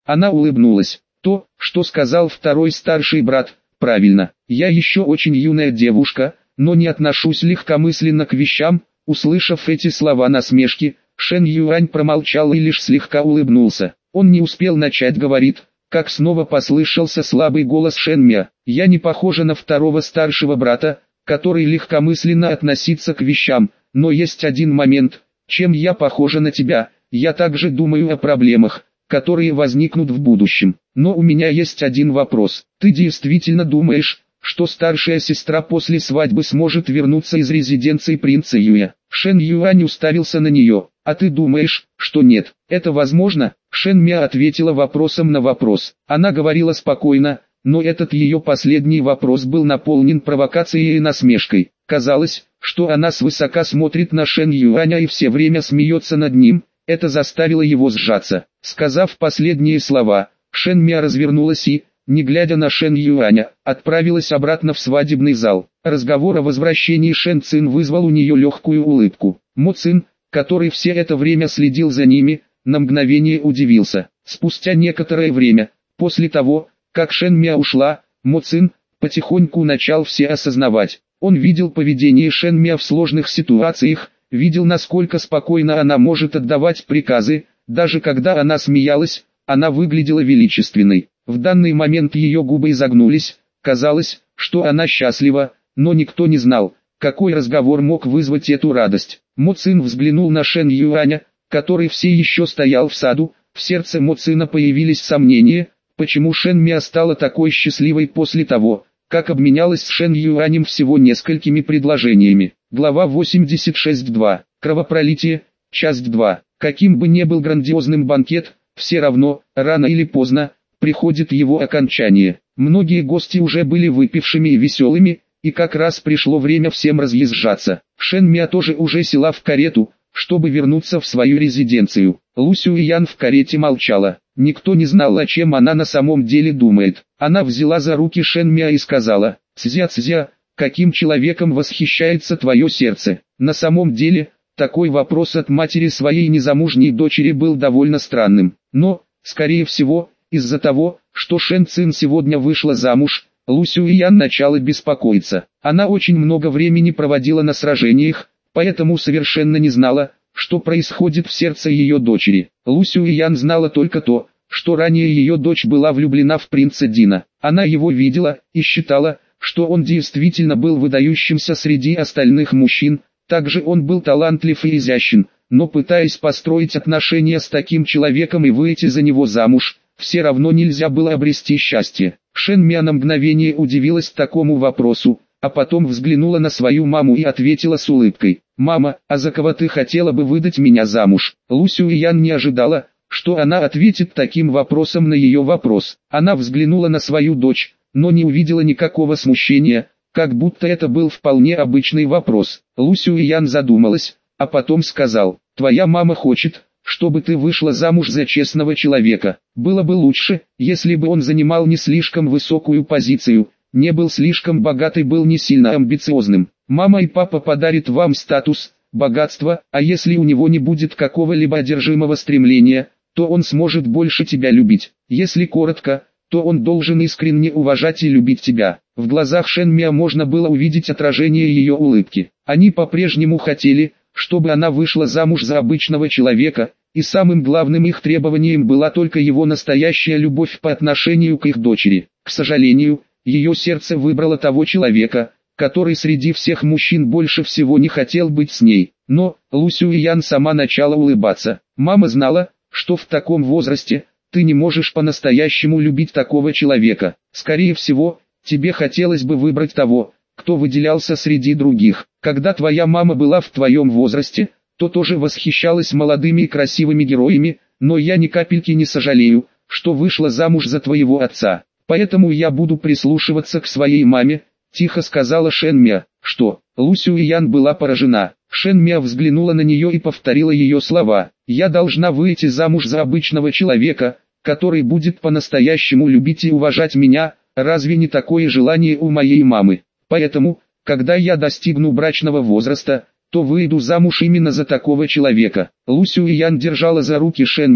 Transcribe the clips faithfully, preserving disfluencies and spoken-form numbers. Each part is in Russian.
Она улыбнулась. То, что сказал второй старший брат, правильно. Я еще очень юная девушка, но не отношусь легкомысленно к вещам. Услышав эти слова насмешки, Шэн Юань промолчал и лишь слегка улыбнулся. Он не успел начать говорить, как снова послышался слабый голос Шэн Мя. «Я не похожа на второго старшего брата, который легкомысленно относится к вещам, но есть один момент, чем я похожа на тебя. Я также думаю о проблемах, которые возникнут в будущем. Но у меня есть один вопрос. Ты действительно думаешь, что старшая сестра после свадьбы сможет вернуться из резиденции принца Юя?» Шэн Юань уставился на нее. «А ты думаешь, что нет? Это возможно?» Шэн Мя ответила вопросом на вопрос. Она говорила спокойно, но этот ее последний вопрос был наполнен провокацией и насмешкой. Казалось, что она свысока смотрит на Шэн Юаня и все время смеется над ним. Это заставило его сжаться. Сказав последние слова, Шэн Мя развернулась и, не глядя на Шэн Юаня, отправилась обратно в свадебный зал. Разговор о возвращении Шэн Цин вызвал у нее легкую улыбку. Мо Цин, который все это время следил за ними, на мгновение удивился. Спустя некоторое время, после того, как Шэн Мя ушла, Мо Цин потихоньку начал все осознавать. Он видел поведение Шэн Мя в сложных ситуациях, видел, насколько спокойно она может отдавать приказы, даже когда она смеялась, она выглядела величественной. В данный момент ее губы изогнулись, казалось, что она счастлива, но никто не знал, какой разговор мог вызвать эту радость. Мо Цин взглянул на Шэн Юаня, который все еще стоял в саду. В сердце Мо Цина появились сомнения, почему Шэн Мя стала такой счастливой после того, как обменялась с Шэн Юанем всего несколькими предложениями. Глава восемьдесят шесть два. Кровопролитие. Часть два. Каким бы ни был грандиозным банкет, все равно, рано или поздно, приходит его окончание. Многие гости уже были выпившими и веселыми, и как раз пришло время всем разъезжаться. Шэн Мя тоже уже села в карету, чтобы вернуться в свою резиденцию. Лу Сюэян в карете молчала. Никто не знал, о чем она на самом деле думает. Она взяла за руки Шэн Мя и сказала: «Цзя-цзя, каким человеком восхищается твое сердце?» На самом деле, такой вопрос от матери своей незамужней дочери был довольно странным. Но, скорее всего, из-за того, что Шэн Цин сегодня вышла замуж, Лу Сюэян начала беспокоиться. Она очень много времени проводила на сражениях, поэтому совершенно не знала, что происходит в сердце ее дочери. Лу Сюэян знала только то, что ранее ее дочь была влюблена в принца Дина. Она его видела и считала, что он действительно был выдающимся среди остальных мужчин. Также он был талантлив и изящен, но пытаясь построить отношения с таким человеком и выйти за него замуж, все равно нельзя было обрести счастье. Шэн Мя на мгновение удивилась такому вопросу, а потом взглянула на свою маму и ответила с улыбкой: «Мама, а за кого ты хотела бы выдать меня замуж?» Лу Сюэян не ожидала, что она ответит таким вопросом на ее вопрос. Она взглянула на свою дочь, но не увидела никакого смущения, как будто это был вполне обычный вопрос. Лу Сюэян задумалась, а потом сказал: «Твоя мама хочет, чтобы ты вышла замуж за честного человека. Было бы лучше, если бы он занимал не слишком высокую позицию, не был слишком богат и был не сильно амбициозным. Мама и папа подарят вам статус, богатство, а если у него не будет какого-либо одержимого стремления, то он сможет больше тебя любить. Если коротко, то он должен искренне уважать и любить тебя». В глазах Шэн Мя можно было увидеть отражение ее улыбки. Они по-прежнему хотели, чтобы она вышла замуж за обычного человека, и самым главным их требованием была только его настоящая любовь по отношению к их дочери. К сожалению, ее сердце выбрало того человека, который среди всех мужчин больше всего не хотел быть с ней. Но Лу Сюэян сама начала улыбаться. Мама знала, что в таком возрасте ты не можешь по-настоящему любить такого человека. Скорее всего, тебе хотелось бы выбрать того, кто выделялся среди других. Когда твоя мама была в твоем возрасте, то тоже восхищалась молодыми и красивыми героями, но я ни капельки не сожалею, что вышла замуж за твоего отца. Поэтому я буду прислушиваться к своей маме», — тихо сказала Шэн Мя. «Что?» Лу Сюэян была поражена. Шэн Мя взглянула на нее и повторила ее слова: «Я должна выйти замуж за обычного человека, который будет по-настоящему любить и уважать меня. Разве не такое желание у моей мамы? Поэтому, когда я достигну брачного возраста, то выйду замуж именно за такого человека». Лу Сюэян держала за руки Шэн Мя,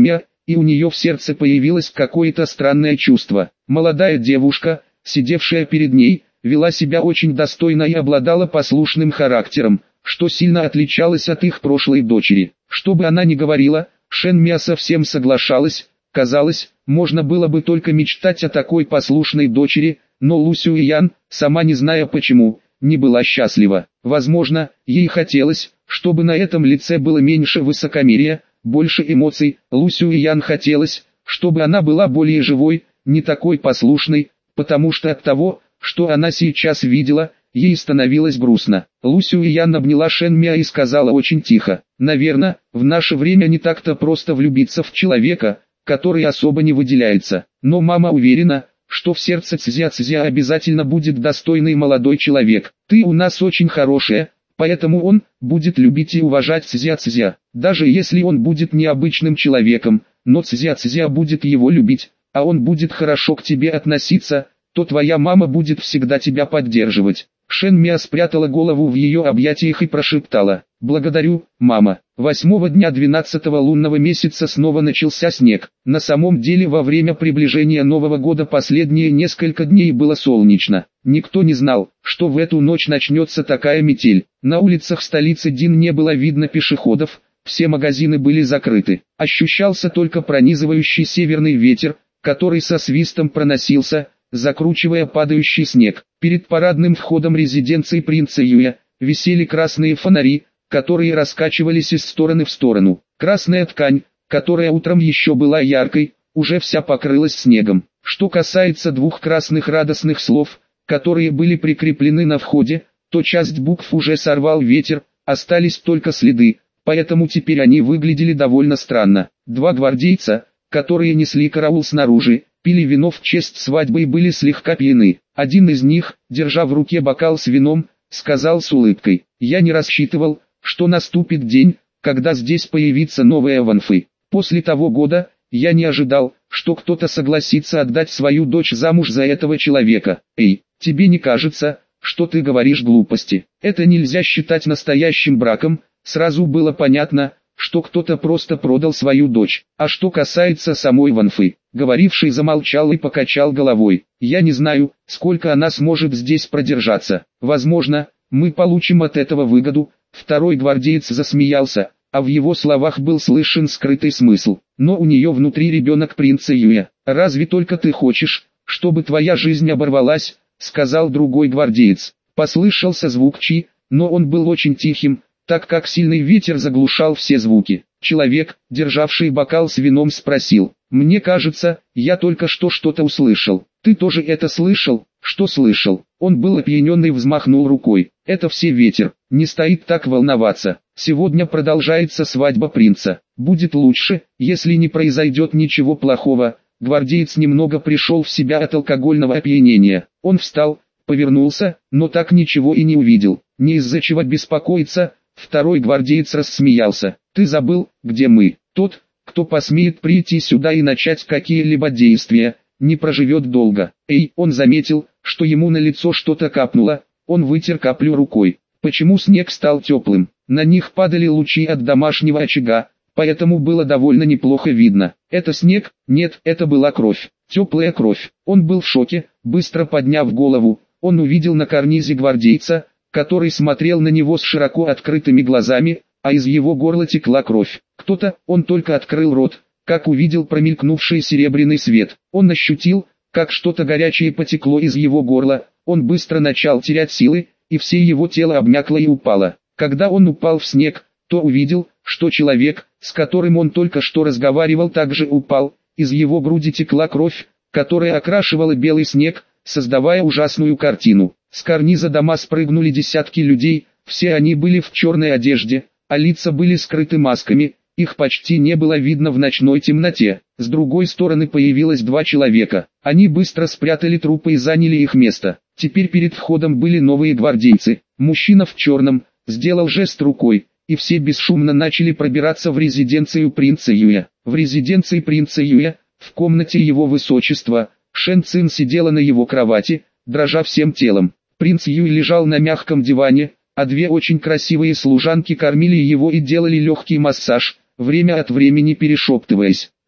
и у нее в сердце появилось какое-то странное чувство. Молодая девушка, сидевшая перед ней, вела себя очень достойно и обладала послушным характером, что сильно отличалось от их прошлой дочери. Что бы она ни говорила, Шэн Миа совсем соглашалась. Казалось, можно было бы только мечтать о такой послушной дочери, но Лу Сюэян, сама не зная почему, не была счастлива. Возможно, ей хотелось, чтобы на этом лице было меньше высокомерия, больше эмоций. Лу Сюэян хотелось, чтобы она была более живой, не такой послушной, потому что от того, что она сейчас видела, ей становилось грустно. Лу Сюэян обняла Шэн Миа и сказала очень тихо: «Наверное, в наше время не так-то просто влюбиться в человека, который особо не выделяется. Но мама уверена, что в сердце Цзя-Цзя обязательно будет достойный молодой человек. Ты у нас очень хорошая, поэтому он будет любить и уважать Цзя-Цзя. Даже если он будет необычным человеком, но Цзя-Цзя будет его любить, а он будет хорошо к тебе относиться, то твоя мама будет всегда тебя поддерживать». Шэн Миа спрятала голову в ее объятиях и прошептала: «Благодарю, мама». Восьмого дня двенадцатого лунного месяца снова начался снег. На самом деле во время приближения Нового года последние несколько дней было солнечно. Никто не знал, что в эту ночь начнется такая метель. На улицах столицы Дин не было видно пешеходов, все магазины были закрыты. Ощущался только пронизывающий северный ветер, который со свистом проносился, закручивая падающий снег. Перед парадным входом резиденции принца Юя висели красные фонари, которые раскачивались из стороны в сторону. Красная ткань, которая утром еще была яркой, уже вся покрылась снегом. Что касается двух красных радостных слов, которые были прикреплены на входе, то часть букв уже сорвал ветер, остались только следы, поэтому теперь они выглядели довольно странно. Два гвардейца, которые несли караул снаружи, пили вино в честь свадьбы и были слегка пьяны. Один из них, держа в руке бокал с вином, сказал с улыбкой: «Я не рассчитывал, что наступит день, когда здесь появится новая Ванфы. После того года, я не ожидал, что кто-то согласится отдать свою дочь замуж за этого человека. Эй, тебе не кажется, что ты говоришь глупости? Это нельзя считать настоящим браком». Сразу было понятно, что кто-то просто продал свою дочь. А что касается самой Ванфы, говоривший замолчал и покачал головой. «Я не знаю, сколько она сможет здесь продержаться. Возможно, мы получим от этого выгоду». Второй гвардеец засмеялся, а в его словах был слышен скрытый смысл. «Но у нее внутри ребенок принца Юя. Разве только ты хочешь, чтобы твоя жизнь оборвалась?» — сказал другой гвардеец. Послышался звук чи, но он был очень тихим, так как сильный ветер заглушал все звуки. Человек, державший бокал с вином, спросил: «Мне кажется, я только что что-то услышал. Ты тоже это слышал?» «Что слышал?» Он был опьянен и взмахнул рукой. «Это все ветер, не стоит так волноваться. Сегодня продолжается свадьба принца. Будет лучше, если не произойдет ничего плохого». Гвардеец немного пришел в себя от алкогольного опьянения. Он встал, повернулся, но так ничего и не увидел. «Не из-за чего беспокоиться». Второй гвардеец рассмеялся. «Ты забыл, где мы? Тот, кто посмеет прийти сюда и начать какие-либо действия, не проживет долго». Эй, он заметил, что ему на лицо что-то капнуло. Он вытер каплю рукой. Почему снег стал теплым? На них падали лучи от домашнего очага, поэтому было довольно неплохо видно. Это снег? Нет, это была кровь. Теплая кровь. Он был в шоке. Быстро подняв голову, он увидел на карнизе гвардейца, который смотрел на него с широко открытыми глазами, а из его горла текла кровь. Кто-то, он только открыл рот, как увидел промелькнувший серебряный свет. Он ощутил, как что-то горячее потекло из его горла. Он быстро начал терять силы, и все его тело обмякло и упало. Когда он упал в снег, то увидел, что человек, с которым он только что разговаривал, также упал. Из его груди текла кровь, которая окрашивала белый снег, создавая ужасную картину. С карниза дома спрыгнули десятки людей, все они были в черной одежде, а лица были скрыты масками, их почти не было видно в ночной темноте. С другой стороны появилось два человека, они быстро спрятали трупы и заняли их место. Теперь перед входом были новые гвардейцы. Мужчина в черном сделал жест рукой, и все бесшумно начали пробираться в резиденцию принца Юя. В резиденции принца Юя, в комнате его высочества, Шэн Цин сидела на его кровати, дрожа всем телом. Принц Юй лежал на мягком диване, а две очень красивые служанки кормили его и делали легкий массаж, время от времени перешептываясь.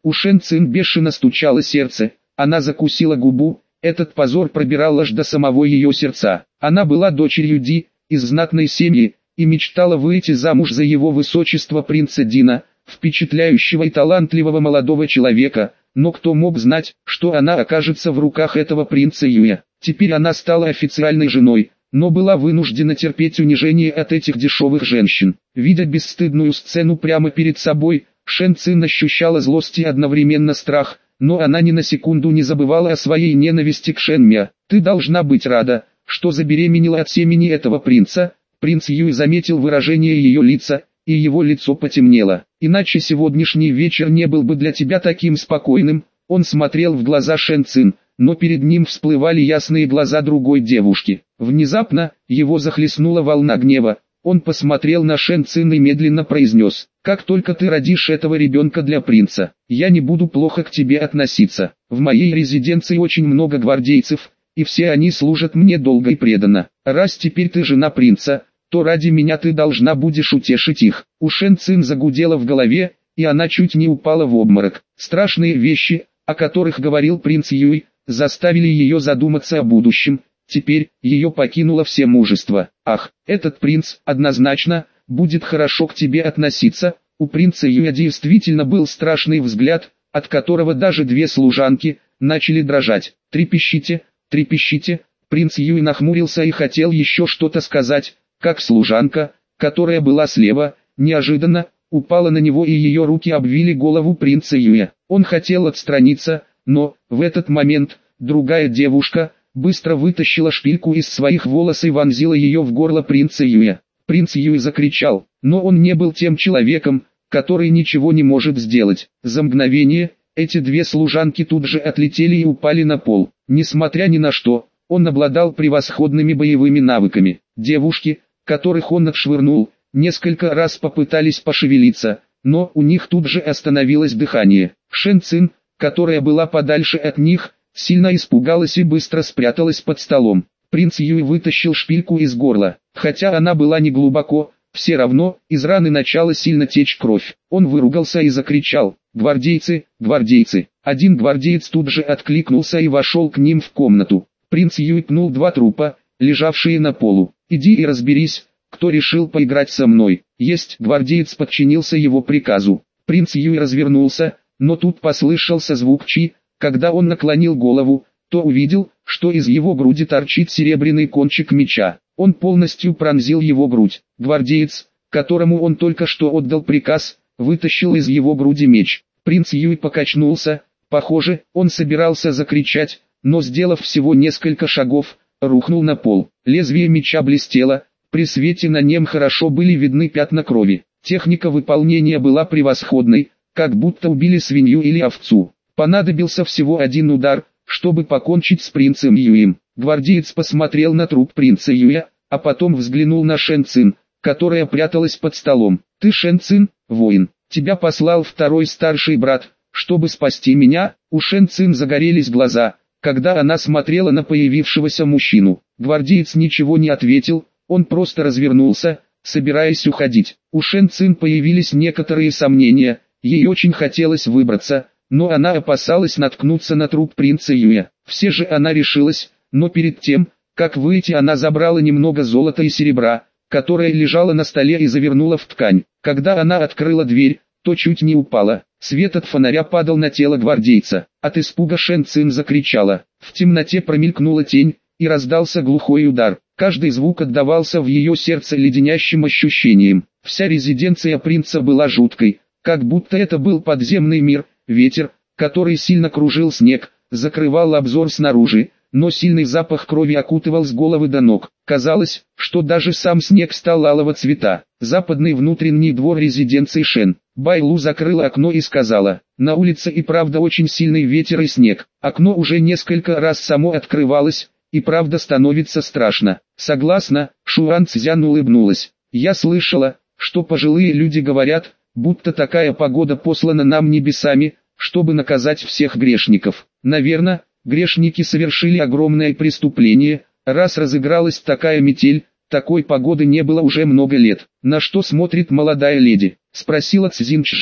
У Шэн Цин бешено стучало сердце, она закусила губу, этот позор пробирал аж до самого ее сердца. Она была дочерью Ди, из знатной семьи, и мечтала выйти замуж за его высочество принца Дина, впечатляющего и талантливого молодого человека, но кто мог знать, что она окажется в руках этого принца Юэ. Теперь она стала официальной женой, но была вынуждена терпеть унижение от этих дешевых женщин. Видя бесстыдную сцену прямо перед собой, Шэн Цин ощущала злость и одновременно страх, но она ни на секунду не забывала о своей ненависти к Шэн Мя. «Ты должна быть рада, что забеременела от семени этого принца». Принц Юй заметил выражение ее лица, и его лицо потемнело. «Иначе сегодняшний вечер не был бы для тебя таким спокойным». Он смотрел в глаза Шэн Цин, но перед ним всплывали ясные глаза другой девушки. Внезапно, его захлестнула волна гнева. Он посмотрел на Шэн Цин и медленно произнес: «Как только ты родишь этого ребенка для принца, я не буду плохо к тебе относиться. В моей резиденции очень много гвардейцев, и все они служат мне долго и преданно. Раз теперь ты жена принца, то ради меня ты должна будешь утешить их». У Шэн Цин загудело в голове, и она чуть не упала в обморок. Страшные вещи, о которых говорил принц Юй, заставили ее задуматься о будущем. Теперь ее покинуло все мужество. «Ах, этот принц, однозначно, будет хорошо к тебе относиться». У принца Юя действительно был страшный взгляд, от которого даже две служанки начали дрожать. «Трепещите, трепещите». Принц Юй нахмурился и хотел еще что-то сказать, как служанка, которая была слева, неожиданно упала на него, и ее руки обвили голову принца Юя. Он хотел отстраниться, но в этот момент другая девушка быстро вытащила шпильку из своих волос и вонзила ее в горло принца Юя. Принц Юй закричал, но он не был тем человеком, который ничего не может сделать. За мгновение эти две служанки тут же отлетели и упали на пол. Несмотря ни на что, он обладал превосходными боевыми навыками. Девушки, которых он отшвырнул, несколько раз попытались пошевелиться, но у них тут же остановилось дыхание. Шэн Цин, которая была подальше от них, сильно испугалась и быстро спряталась под столом. Принц Юй вытащил шпильку из горла. Хотя она была не глубоко, все равно из раны начала сильно течь кровь. Он выругался и закричал: «Гвардейцы, гвардейцы!» Один гвардеец тут же откликнулся и вошел к ним в комнату. Принц Юй пнул два трупа, лежавшие на полу. «Иди и разберись, кто решил поиграть со мной». «Есть!» Гвардеец подчинился его приказу. Принц Юй развернулся, но тут послышался звук чи. Когда он наклонил голову, то увидел, что из его груди торчит серебряный кончик меча. Он полностью пронзил его грудь. Гвардеец, которому он только что отдал приказ, вытащил из его груди меч. Принц Юй покачнулся, похоже, он собирался закричать, но сделав всего несколько шагов, рухнул на пол. Лезвие меча блестело, при свете на нем хорошо были видны пятна крови. Техника выполнения была превосходной, как будто убили свинью или овцу. Понадобился всего один удар, чтобы покончить с принцем Юем. Гвардеец посмотрел на труп принца Юя, а потом взглянул на Шэн Цин, которая пряталась под столом. «Ты Шэн Цин, воин, тебя послал второй старший брат, чтобы спасти меня». У Шэн Цин загорелись глаза, когда она смотрела на появившегося мужчину. Гвардеец ничего не ответил, он просто развернулся, собираясь уходить. У Шэн Цин появились некоторые сомнения, ей очень хотелось выбраться, но она опасалась наткнуться на труп принца Юя. Все же она решилась, но перед тем, как выйти, она забрала немного золота и серебра, которое лежало на столе, и завернула в ткань. Когда она открыла дверь, то чуть не упала. Свет от фонаря падал на тело гвардейца. От испуга Шэн Цин закричала. В темноте промелькнула тень, и раздался глухой удар. Каждый звук отдавался в ее сердце леденящим ощущением. Вся резиденция принца была жуткой, как будто это был подземный мир. Ветер, который сильно кружил снег, закрывал обзор снаружи, но сильный запах крови окутывал с головы до ног. Казалось, что даже сам снег стал алого цвета. Западный внутренний двор резиденции Шэн. Байлу закрыла окно и сказала: «На улице и правда очень сильный ветер и снег». Окно уже несколько раз само открывалось, и правда становится страшно. Согласна, Шуан Цзян улыбнулась. «Я слышала, что пожилые люди говорят, будто такая погода послана нам небесами, чтобы наказать всех грешников. Наверное, грешники совершили огромное преступление, раз разыгралась такая метель, такой погоды не было уже много лет». «На что смотрит молодая леди?» — спросила Цзин Чже.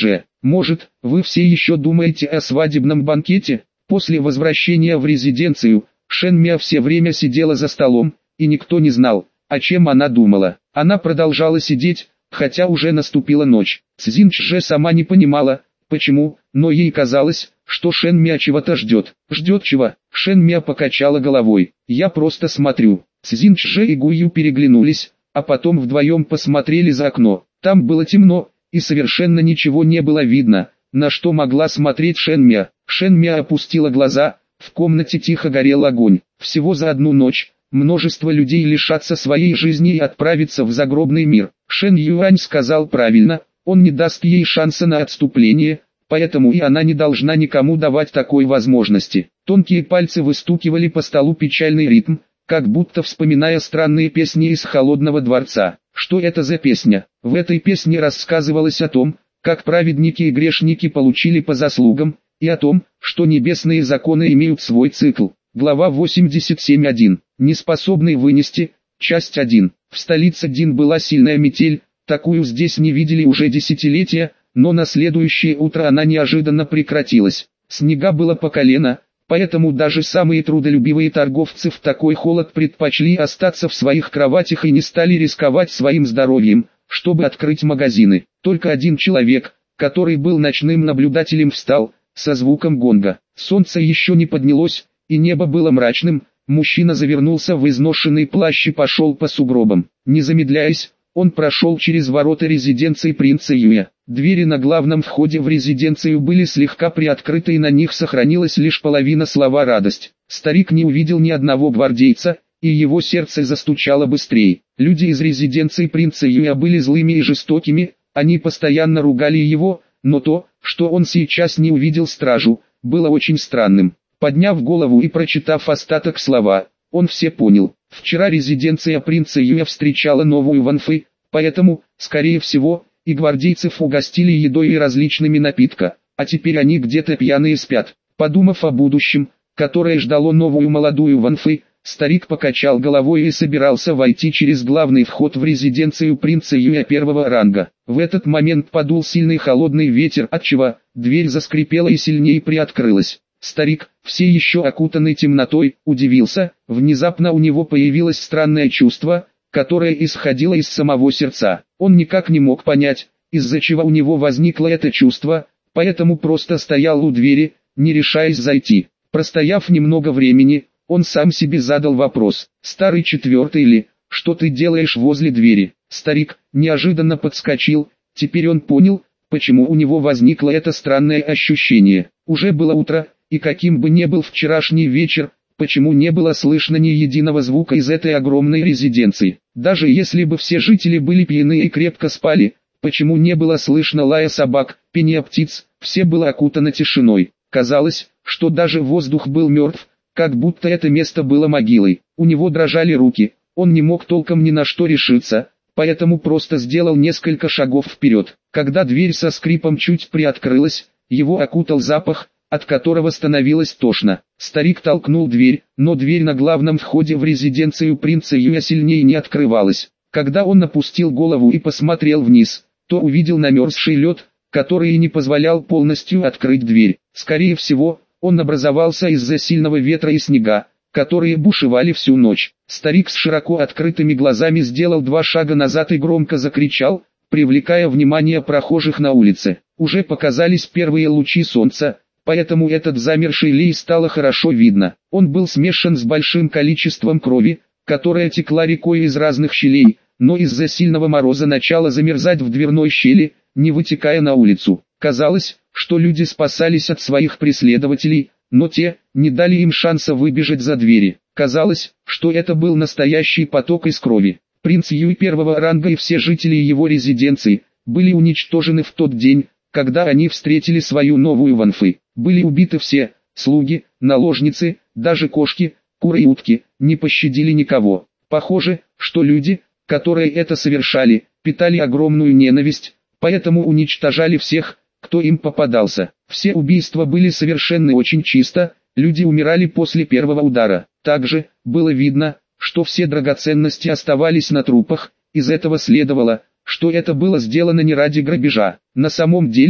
Может, вы все еще думаете о свадебном банкете? После возвращения в резиденцию, Шэнмя все время сидела за столом, и никто не знал, о чем она думала. Она продолжала сидеть, хотя уже наступила ночь. Цзиньч же сама не понимала, почему, но ей казалось, что Шэнмя чего-то ждет. Ждет чего? Шэнмя покачала головой. Я просто смотрю. Цзиньч же и Гую переглянулись, а потом вдвоем посмотрели за окно. Там было темно, и совершенно ничего не было видно, на что могла смотреть Шэнмя. Шэнмя опустила глаза, в комнате тихо горел огонь. Всего за одну ночь множество людей лишатся своей жизни и отправиться в загробный мир. Шэн Юань сказал правильно, он не даст ей шанса на отступление, поэтому и она не должна никому давать такой возможности. Тонкие пальцы выстукивали по столу печальный ритм, как будто вспоминая странные песни из «Холодного дворца». Что это за песня? В этой песне рассказывалось о том, как праведники и грешники получили по заслугам, и о том, что небесные законы имеют свой цикл. Глава восемьдесят семь один. Неспособный вынести. Часть один. В столице Дин была сильная метель, такую здесь не видели уже десятилетия, но на следующее утро она неожиданно прекратилась. Снега было по колено, поэтому даже самые трудолюбивые торговцы в такой холод предпочли остаться в своих кроватях и не стали рисковать своим здоровьем, чтобы открыть магазины. Только один человек, который был ночным наблюдателем, встал, со звуком гонга. Солнце еще не поднялось, и небо было мрачным. Мужчина завернулся в изношенный плащ и пошел по сугробам. Не замедляясь, он прошел через ворота резиденции принца Юя. Двери на главном входе в резиденцию были слегка приоткрыты, и на них сохранилась лишь половина слова «радость». Старик не увидел ни одного гвардейца, и его сердце застучало быстрее. Люди из резиденции принца Юя были злыми и жестокими, они постоянно ругали его, но то, что он сейчас не увидел стражу, было очень странным. Подняв голову и прочитав остаток слова, он все понял. Вчера резиденция принца Юя встречала новую Ванфэй, поэтому, скорее всего, и гвардейцев угостили едой и различными напитками, а теперь они где-то пьяные спят. Подумав о будущем, которое ждало новую молодую Ванфэй, старик покачал головой и собирался войти через главный вход в резиденцию принца Юя первого ранга. В этот момент подул сильный холодный ветер, отчего дверь заскрипела и сильнее приоткрылась. Старик, все еще окутанный темнотой, удивился. Внезапно у него появилось странное чувство, которое исходило из самого сердца. Он никак не мог понять, из-за чего у него возникло это чувство, поэтому просто стоял у двери, не решаясь зайти. Простояв немного времени, он сам себе задал вопрос: «Старый четвертый ли, что ты делаешь возле двери?» Старик неожиданно подскочил. Теперь он понял, почему у него возникло это странное ощущение. Уже было утро, и каким бы ни был вчерашний вечер, почему не было слышно ни единого звука из этой огромной резиденции. Даже если бы все жители были пьяны и крепко спали, почему не было слышно лая собак, пения птиц, все было окутано тишиной. Казалось, что даже воздух был мертв, как будто это место было могилой. У него дрожали руки, он не мог толком ни на что решиться, поэтому просто сделал несколько шагов вперед. Когда дверь со скрипом чуть приоткрылась, его окутал запах, от которого становилось тошно. Старик толкнул дверь, но дверь на главном входе в резиденцию принца Юя сильнее не открывалась. Когда он опустил голову и посмотрел вниз, то увидел намерзший лед, который и не позволял полностью открыть дверь. Скорее всего, он образовался из-за сильного ветра и снега, которые бушевали всю ночь. Старик с широко открытыми глазами сделал два шага назад и громко закричал, привлекая внимание прохожих на улице. Уже показались первые лучи солнца, поэтому этот замерший лей стало хорошо видно. Он был смешан с большим количеством крови, которая текла рекой из разных щелей, но из-за сильного мороза начала замерзать в дверной щели, не вытекая на улицу. Казалось, что люди спасались от своих преследователей, но те не дали им шанса выбежать за двери. Казалось, что это был настоящий поток из крови. Принц Юй первого ранга и все жители его резиденции были уничтожены в тот день, когда они встретили свою новую Ванфэй. Были убиты все: слуги, наложницы, даже кошки, куры и утки, не пощадили никого. Похоже, что люди, которые это совершали, питали огромную ненависть, поэтому уничтожали всех, кто им попадался. Все убийства были совершены очень чисто, люди умирали после первого удара. Также было видно, что все драгоценности оставались на трупах, из этого следовало, что это было сделано не ради грабежа. На самом деле,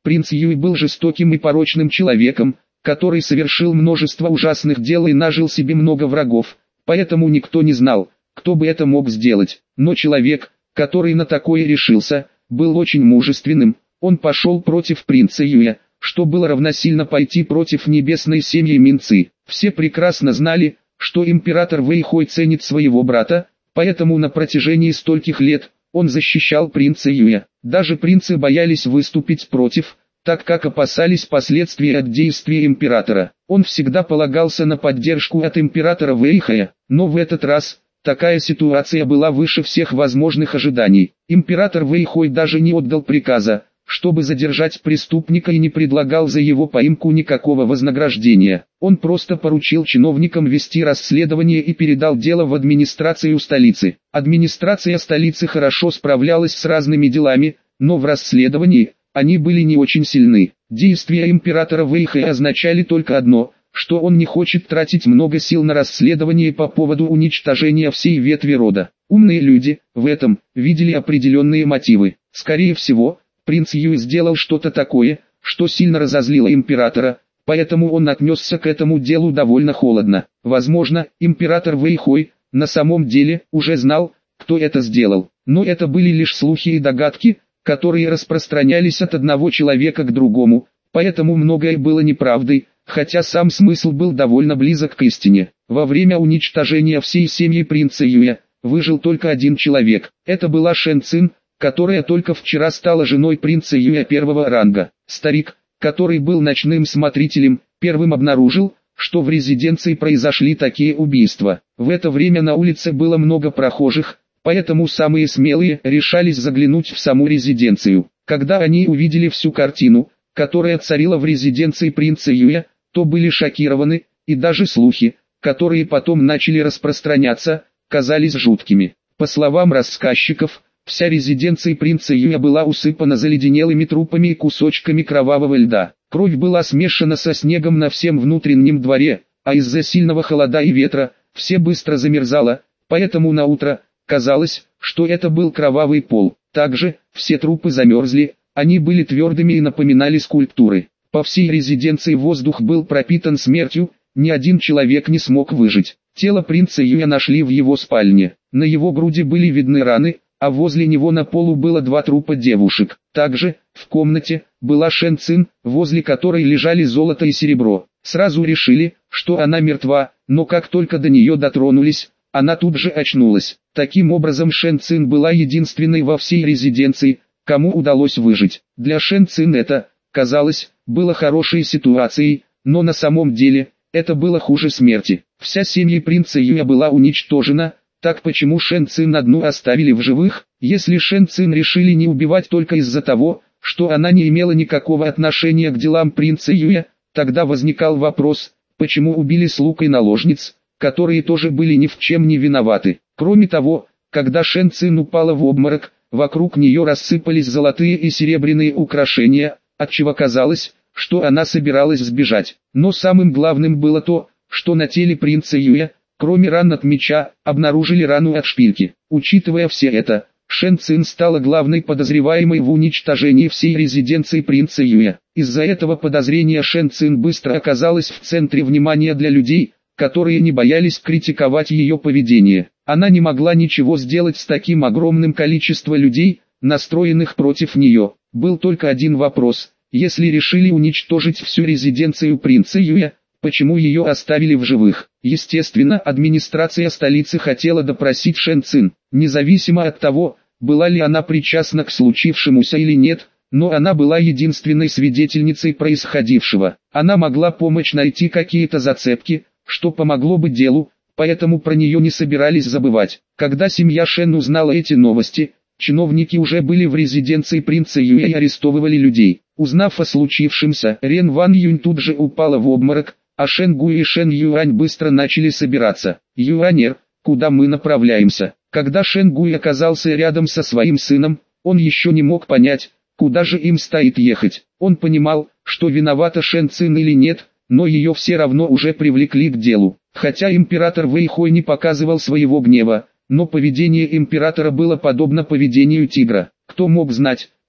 Принц Юй был жестоким и порочным человеком, который совершил множество ужасных дел и нажил себе много врагов, поэтому никто не знал, кто бы это мог сделать. Но человек, который на такое решился, был очень мужественным. Он пошел против принца Юя, что было равносильно пойти против небесной семьи Минцы. Все прекрасно знали, что император Вэйхой ценит своего брата, поэтому на протяжении стольких лет он защищал принца Юя. Даже принцы боялись выступить против, так как опасались последствий от действий императора. Он всегда полагался на поддержку от императора Вэйхая, но в этот раз такая ситуация была выше всех возможных ожиданий. Император Вэйхой даже не отдал приказа, чтобы задержать преступника, и не предлагал за его поимку никакого вознаграждения. Он просто поручил чиновникам вести расследование и передал дело в администрацию столицы. Администрация столицы хорошо справлялась с разными делами, но в расследовании они были не очень сильны. Действия императора Вэйхая означали только одно, что он не хочет тратить много сил на расследование по поводу уничтожения всей ветви рода. Умные люди в этом видели определенные мотивы. Скорее всего, принц Юй сделал что-то такое, что сильно разозлило императора, поэтому он отнесся к этому делу довольно холодно. Возможно, император Вэйхой на самом деле уже знал, кто это сделал, но это были лишь слухи и догадки, которые распространялись от одного человека к другому, поэтому многое было неправдой, хотя сам смысл был довольно близок к истине. Во время уничтожения всей семьи принца Юя выжил только один человек. Это была Шэн Цин, которая только вчера стала женой принца Юя первого ранга. Старик, который был ночным смотрителем, первым обнаружил, что в резиденции произошли такие убийства. В это время на улице было много прохожих, поэтому самые смелые решались заглянуть в саму резиденцию. Когда они увидели всю картину, которая царила в резиденции принца Юя, то были шокированы, и даже слухи, которые потом начали распространяться, казались жуткими. По словам рассказчиков, вся резиденция принца Юя была усыпана заледенелыми трупами и кусочками кровавого льда. Кровь была смешана со снегом на всем внутреннем дворе, а из-за сильного холода и ветра, все быстро замерзало, поэтому на утро казалось, что это был кровавый пол. Также, все трупы замерзли, они были твердыми и напоминали скульптуры. По всей резиденции воздух был пропитан смертью, ни один человек не смог выжить. Тело принца Юя нашли в его спальне. На его груди были видны раны, а возле него на полу было два трупа девушек. Также, в комнате, была Шэн Цин, возле которой лежали золото и серебро. Сразу решили, что она мертва, но как только до нее дотронулись, она тут же очнулась. Таким образом Шэн Цин была единственной во всей резиденции, кому удалось выжить. Для Шэн Цин это, казалось, было хорошей ситуацией, но на самом деле, это было хуже смерти. Вся семья принца Юя была уничтожена. Так почему Шэн Цин одну оставили в живых? Если Шэн Цин решили не убивать только из-за того, что она не имела никакого отношения к делам принца Юя, тогда возникал вопрос, почему убили слуг и наложниц, которые тоже были ни в чем не виноваты. Кроме того, когда Шэн Цин упала в обморок, вокруг нее рассыпались золотые и серебряные украшения, отчего казалось, что она собиралась сбежать. Но самым главным было то, что на теле принца Юя, кроме ран от меча, обнаружили рану от шпильки. Учитывая все это, Шэн Цин стала главной подозреваемой в уничтожении всей резиденции принца Юя. Из-за этого подозрения Шэн Цин быстро оказалась в центре внимания для людей, которые не боялись критиковать ее поведение. Она не могла ничего сделать с таким огромным количеством людей, настроенных против нее. Был только один вопрос: если решили уничтожить всю резиденцию принца Юя, почему ее оставили в живых? Естественно, администрация столицы хотела допросить Шэн Цин, независимо от того, была ли она причастна к случившемуся или нет, но она была единственной свидетельницей происходившего. Она могла помочь найти какие-то зацепки, что помогло бы делу, поэтому про нее не собирались забывать. Когда семья Шэн узнала эти новости, чиновники уже были в резиденции принца Юя и арестовывали людей. Узнав о случившемся, Рен Ван Юнь тут же упала в обморок, а Шэн Гуй и Шэн Юань быстро начали собираться. «Юанер, куда мы направляемся?» Когда Шэн Гуй оказался рядом со своим сыном, он еще не мог понять, куда же им стоит ехать. Он понимал, что виновата Шэн Цин или нет, но ее все равно уже привлекли к делу. Хотя император Вэйхой не показывал своего гнева, но поведение императора было подобно поведению тигра. Кто мог знать,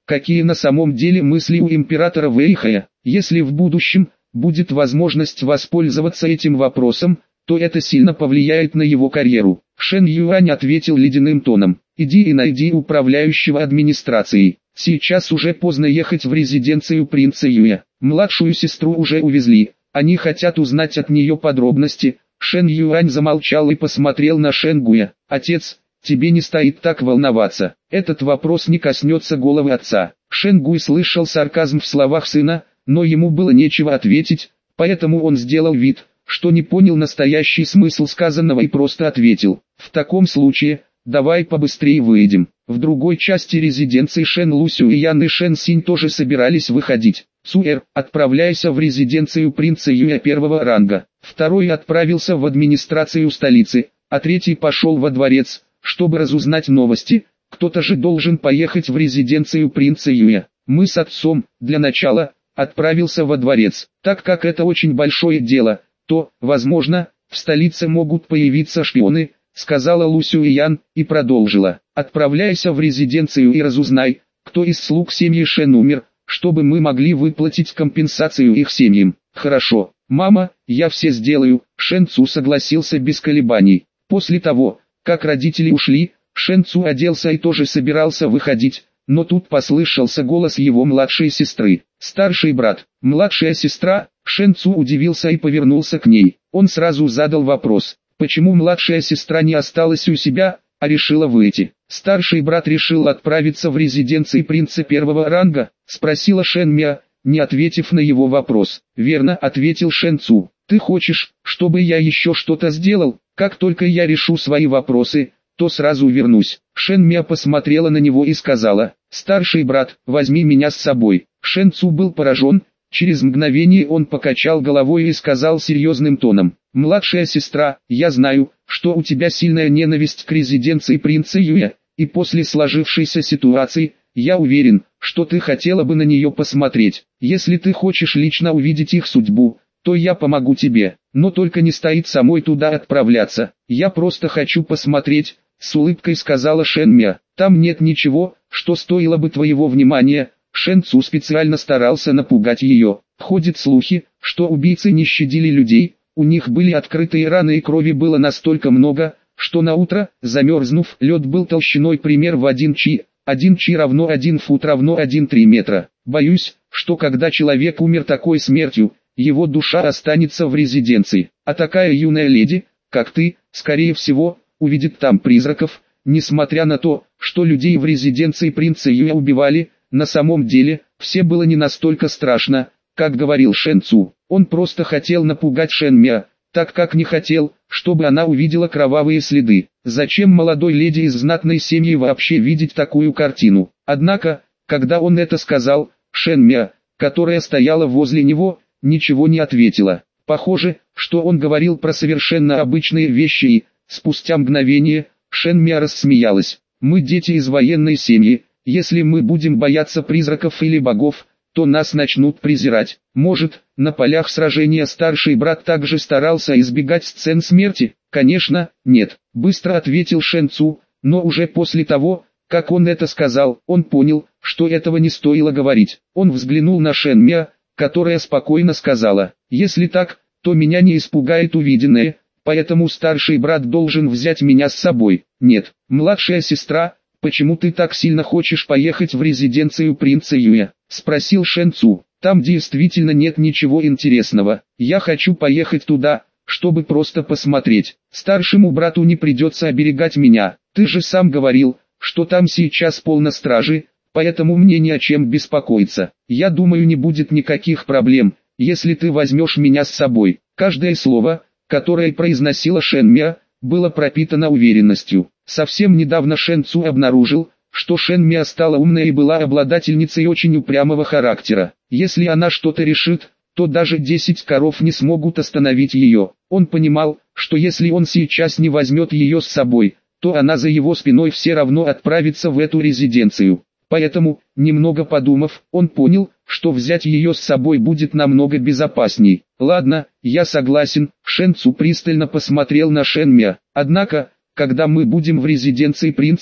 какие на самом деле мысли у императора Вэйхая. Если в будущем будет возможность воспользоваться этим вопросом, то это сильно повлияет на его карьеру. Шэн Юань ответил ледяным тоном: «Иди и найди управляющего администрацией. Сейчас уже поздно ехать в резиденцию принца Юя. Младшую сестру уже увезли, они хотят узнать от нее подробности». Шэн Юань замолчал и посмотрел на Шэн Гуя. «Отец, тебе не стоит так волноваться. Этот вопрос не коснется головы отца». Шэн Гуй слышал сарказм в словах сына, но ему было нечего ответить, поэтому он сделал вид, что не понял настоящий смысл сказанного и просто ответил: «В таком случае, давай побыстрее выйдем». В другой части резиденции Шэн Лусю и Ян и Шэн Синь тоже собирались выходить. Цуэр, отправляйся в резиденцию принца Юя первого ранга. Второй отправился в администрацию столицы, а третий пошел во дворец, чтобы разузнать новости. Кто-то же должен поехать в резиденцию принца Юя. Мы с отцом, для начала, отправился во дворец. Так как это очень большое дело, то, возможно, в столице могут появиться шпионы, сказала Лусю Ян, и продолжила: «Отправляйся в резиденцию и разузнай, кто из слуг семьи Шэн умер, чтобы мы могли выплатить компенсацию их семьям». «Хорошо, мама, я все сделаю», Шэн Цу согласился без колебаний. После того, как родители ушли, Шэн Цу оделся и тоже собирался выходить, но тут послышался голос его младшей сестры. «Старший брат, младшая сестра». Шэн Цу удивился и повернулся к ней. Он сразу задал вопрос: почему младшая сестра не осталась у себя, а решила выйти? «Старший брат решил отправиться в резиденцию принца первого ранга?» — спросила Шэн Мя, не ответив на его вопрос. «Верно», — ответил Шэн Цу. «Ты хочешь, чтобы я еще что-то сделал? Как только я решу свои вопросы, то сразу вернусь». Шэн Мя посмотрела на него и сказала: «Старший брат, возьми меня с собой». Шэн Цу был поражен. Через мгновение он покачал головой и сказал серьезным тоном: «Младшая сестра, я знаю, что у тебя сильная ненависть к резиденции принца Юя, и после сложившейся ситуации, я уверен, что ты хотела бы на нее посмотреть. Если ты хочешь лично увидеть их судьбу, то я помогу тебе, но только не стоит самой туда отправляться. Я просто хочу посмотреть», — с улыбкой сказала Шэн Мя. «Там нет ничего, что стоило бы твоего внимания». Шэн Цу специально старался напугать ее. Ходят слухи, что убийцы не щадили людей, у них были открытые раны и крови было настолько много, что на утро, замерзнув, лед был толщиной пример в один чи, один чи равно один фут равно один целых три метра. Боюсь, что когда человек умер такой смертью, его душа останется в резиденции, а такая юная леди, как ты, скорее всего, увидит там призраков. Несмотря на то, что людей в резиденции принца Юя убивали, на самом деле, все было не настолько страшно, как говорил Шэн Цу. Он просто хотел напугать Шэн Мя, так как не хотел, чтобы она увидела кровавые следы. Зачем молодой леди из знатной семьи вообще видеть такую картину? Однако, когда он это сказал, Шэн Мя, которая стояла возле него, ничего не ответила. Похоже, что он говорил про совершенно обычные вещи и, спустя мгновение, Шэн Мя рассмеялась. «Мы дети из военной семьи. Если мы будем бояться призраков или богов, то нас начнут презирать. Может, на полях сражения старший брат также старался избегать сцен смерти?» «Конечно, нет», — быстро ответил Шэн Цу, но уже после того, как он это сказал, он понял, что этого не стоило говорить. Он взглянул на Шэн Мя, которая спокойно сказала: «Если так, то меня не испугает увиденное, поэтому старший брат должен взять меня с собой». «Нет, младшая сестра, почему ты так сильно хочешь поехать в резиденцию принца Юя?» — спросил Шэн Цу. «Там действительно нет ничего интересного. Я хочу поехать туда, чтобы просто посмотреть. Старшему брату не придется оберегать меня. Ты же сам говорил, что там сейчас полно стражи, поэтому мне не о чем беспокоиться. Я думаю, не будет никаких проблем, если ты возьмешь меня с собой». Каждое слово, которое произносила Шэн Мя, было пропитано уверенностью. Совсем недавно Шэн Цу обнаружил, что Шэн Мя стала умной и была обладательницей очень упрямого характера. Если она что-то решит, то даже десять коров не смогут остановить ее. Он понимал, что если он сейчас не возьмет ее с собой, то она за его спиной все равно отправится в эту резиденцию. Поэтому, немного подумав, он понял, что взять ее с собой будет намного безопасней. «Ладно, я согласен», — Шэн Цу пристально посмотрел на Шэн Мя. «Однако, когда мы будем в резиденции принца,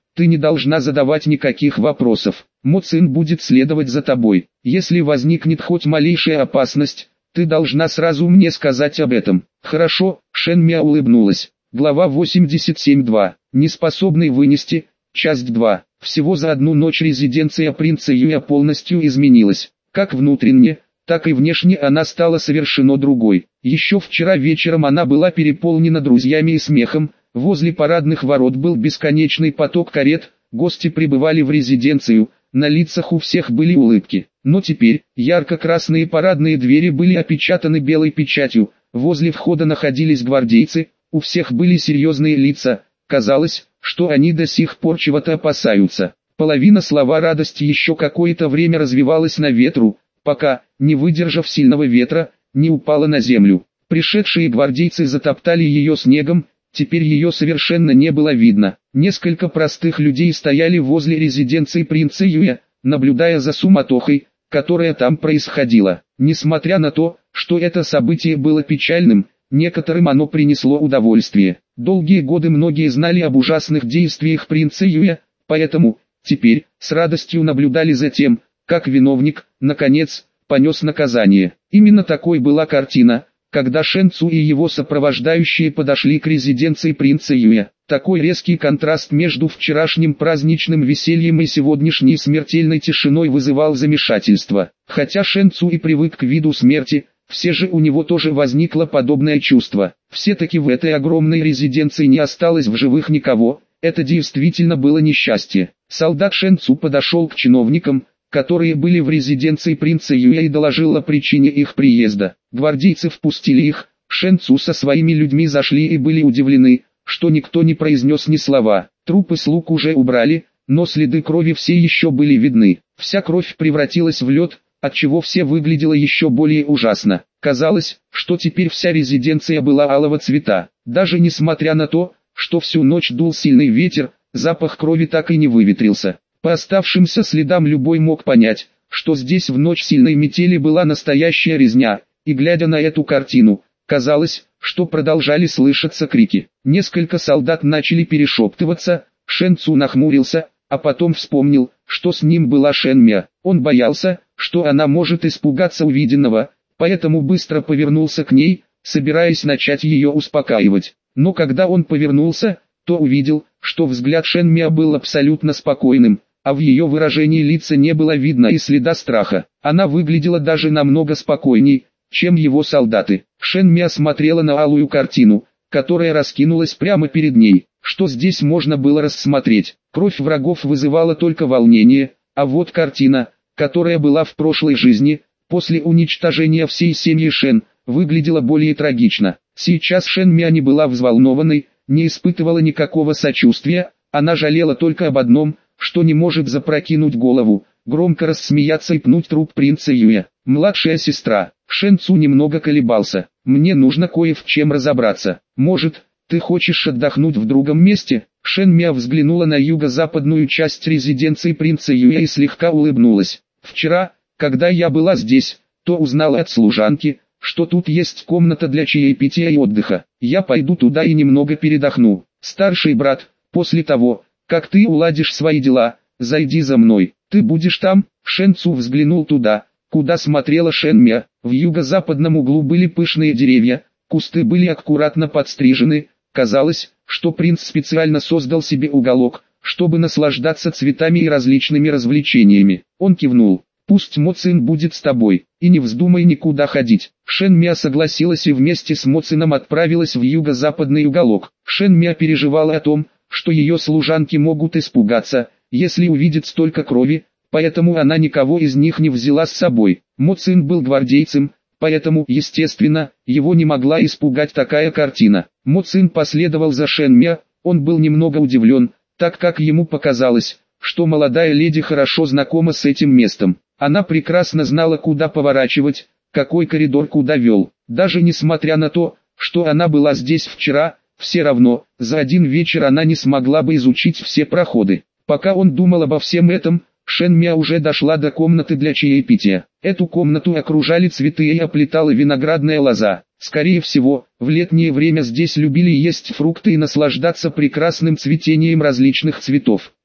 ты не должна задавать никаких вопросов. Мо Цин будет следовать за тобой. Если возникнет хоть малейшая опасность, ты должна сразу мне сказать об этом. Хорошо, Шэн Мя улыбнулась. Глава восемьдесят семь два. Неспособный вынести. Часть два. Всего за одну ночь резиденция принца Юя полностью изменилась. Как внутренне, так и внешне она стала совершенно другой. Еще вчера вечером она была переполнена друзьями и смехом. Возле парадных ворот был бесконечный поток карет, гости прибывали в резиденцию, на лицах у всех были улыбки. Но теперь, ярко-красные парадные двери были опечатаны белой печатью, возле входа находились гвардейцы, у всех были серьезные лица, казалось, что они до сих пор чего-то опасаются. Половина слова радости еще какое-то время развивалась на ветру, пока, не выдержав сильного ветра, не упала на землю. Пришедшие гвардейцы затоптали ее снегом, теперь ее совершенно не было видно. Несколько простых людей стояли возле резиденции принца Юя, наблюдая за суматохой, которая там происходила. Несмотря на то, что это событие было печальным, некоторым оно принесло удовольствие. Долгие годы многие знали об ужасных действиях принца Юя, поэтому, теперь, с радостью наблюдали за тем, как виновник, наконец, понес наказание. Именно такой была картина, когда Шэн Цу и его сопровождающие подошли к резиденции принца Юя. Такой резкий контраст между вчерашним праздничным весельем и сегодняшней смертельной тишиной вызывал замешательство. Хотя Шэн Цу и привык к виду смерти, все же у него тоже возникло подобное чувство. Все-таки в этой огромной резиденции не осталось в живых никого, это действительно было несчастье. Солдат Шэн Цу подошел к чиновникам, которые были в резиденции принца Юя, и доложил о причине их приезда. Гвардейцы впустили их, Шэн Цу со своими людьми зашли и были удивлены, что никто не произнес ни слова. Трупы слуг уже убрали, но следы крови все еще были видны. Вся кровь превратилась в лед, отчего все выглядело еще более ужасно. Казалось, что теперь вся резиденция была алого цвета. Даже несмотря на то, что всю ночь дул сильный ветер, запах крови так и не выветрился. По оставшимся следам любой мог понять, что здесь в ночь сильной метели была настоящая резня, и глядя на эту картину, казалось, что продолжали слышаться крики. Несколько солдат начали перешептываться, Шэн Цу нахмурился, а потом вспомнил, что с ним была Шэн Мя. Он боялся, что она может испугаться увиденного, поэтому быстро повернулся к ней, собираясь начать ее успокаивать. Но когда он повернулся, то увидел, что взгляд Шэн Мя был абсолютно спокойным, а в ее выражении лица не было видно и следа страха. Она выглядела даже намного спокойней, чем его солдаты. Шэн Мя смотрела на алую картину, которая раскинулась прямо перед ней. Что здесь можно было рассмотреть? Кровь врагов вызывала только волнение, а вот картина, которая была в прошлой жизни, после уничтожения всей семьи Шэн, выглядела более трагично. Сейчас Шэн Мя не была взволнованной, не испытывала никакого сочувствия, она жалела только об одном, что не может запрокинуть голову, громко рассмеяться и пнуть труп принца Юя. Младшая сестра. Шэн Цу немного колебался. Мне нужно кое в чем разобраться. Может, ты хочешь отдохнуть в другом месте? Шэн Мя взглянула на юго-западную часть резиденции принца Юя и слегка улыбнулась. Вчера, когда я была здесь, то узнала от служанки, что тут есть комната для чаепития и отдыха. Я пойду туда и немного передохну. Старший брат, после того, как ты уладишь свои дела, зайди за мной. Ты будешь там? Шэн Цу взглянул туда, куда смотрела Шэн Мя. В юго-западном углу были пышные деревья, кусты были аккуратно подстрижены. Казалось, что принц специально создал себе уголок, чтобы наслаждаться цветами и различными развлечениями. Он кивнул. Пусть Мо Цин будет с тобой, и не вздумай никуда ходить. Шэн Мя согласилась и вместе с Мо Цином отправилась в юго-западный уголок. Шэн Мя переживала о том, что ее служанки могут испугаться, если увидят столько крови, поэтому она никого из них не взяла с собой. Мо Цин был гвардейцем, поэтому, естественно, его не могла испугать такая картина. Мо Цин последовал за Шэн Мя, он был немного удивлен, так как ему показалось, что молодая леди хорошо знакома с этим местом. Она прекрасно знала, куда поворачивать, какой коридор куда вел. Даже несмотря на то, что она была здесь вчера, все равно, за один вечер она не смогла бы изучить все проходы. Пока он думал обо всем этом, Шэн Мя уже дошла до комнаты для чаепития. Эту комнату окружали цветы и оплетала виноградная лоза. Скорее всего, в летнее время здесь любили есть фрукты и наслаждаться прекрасным цветением различных цветов.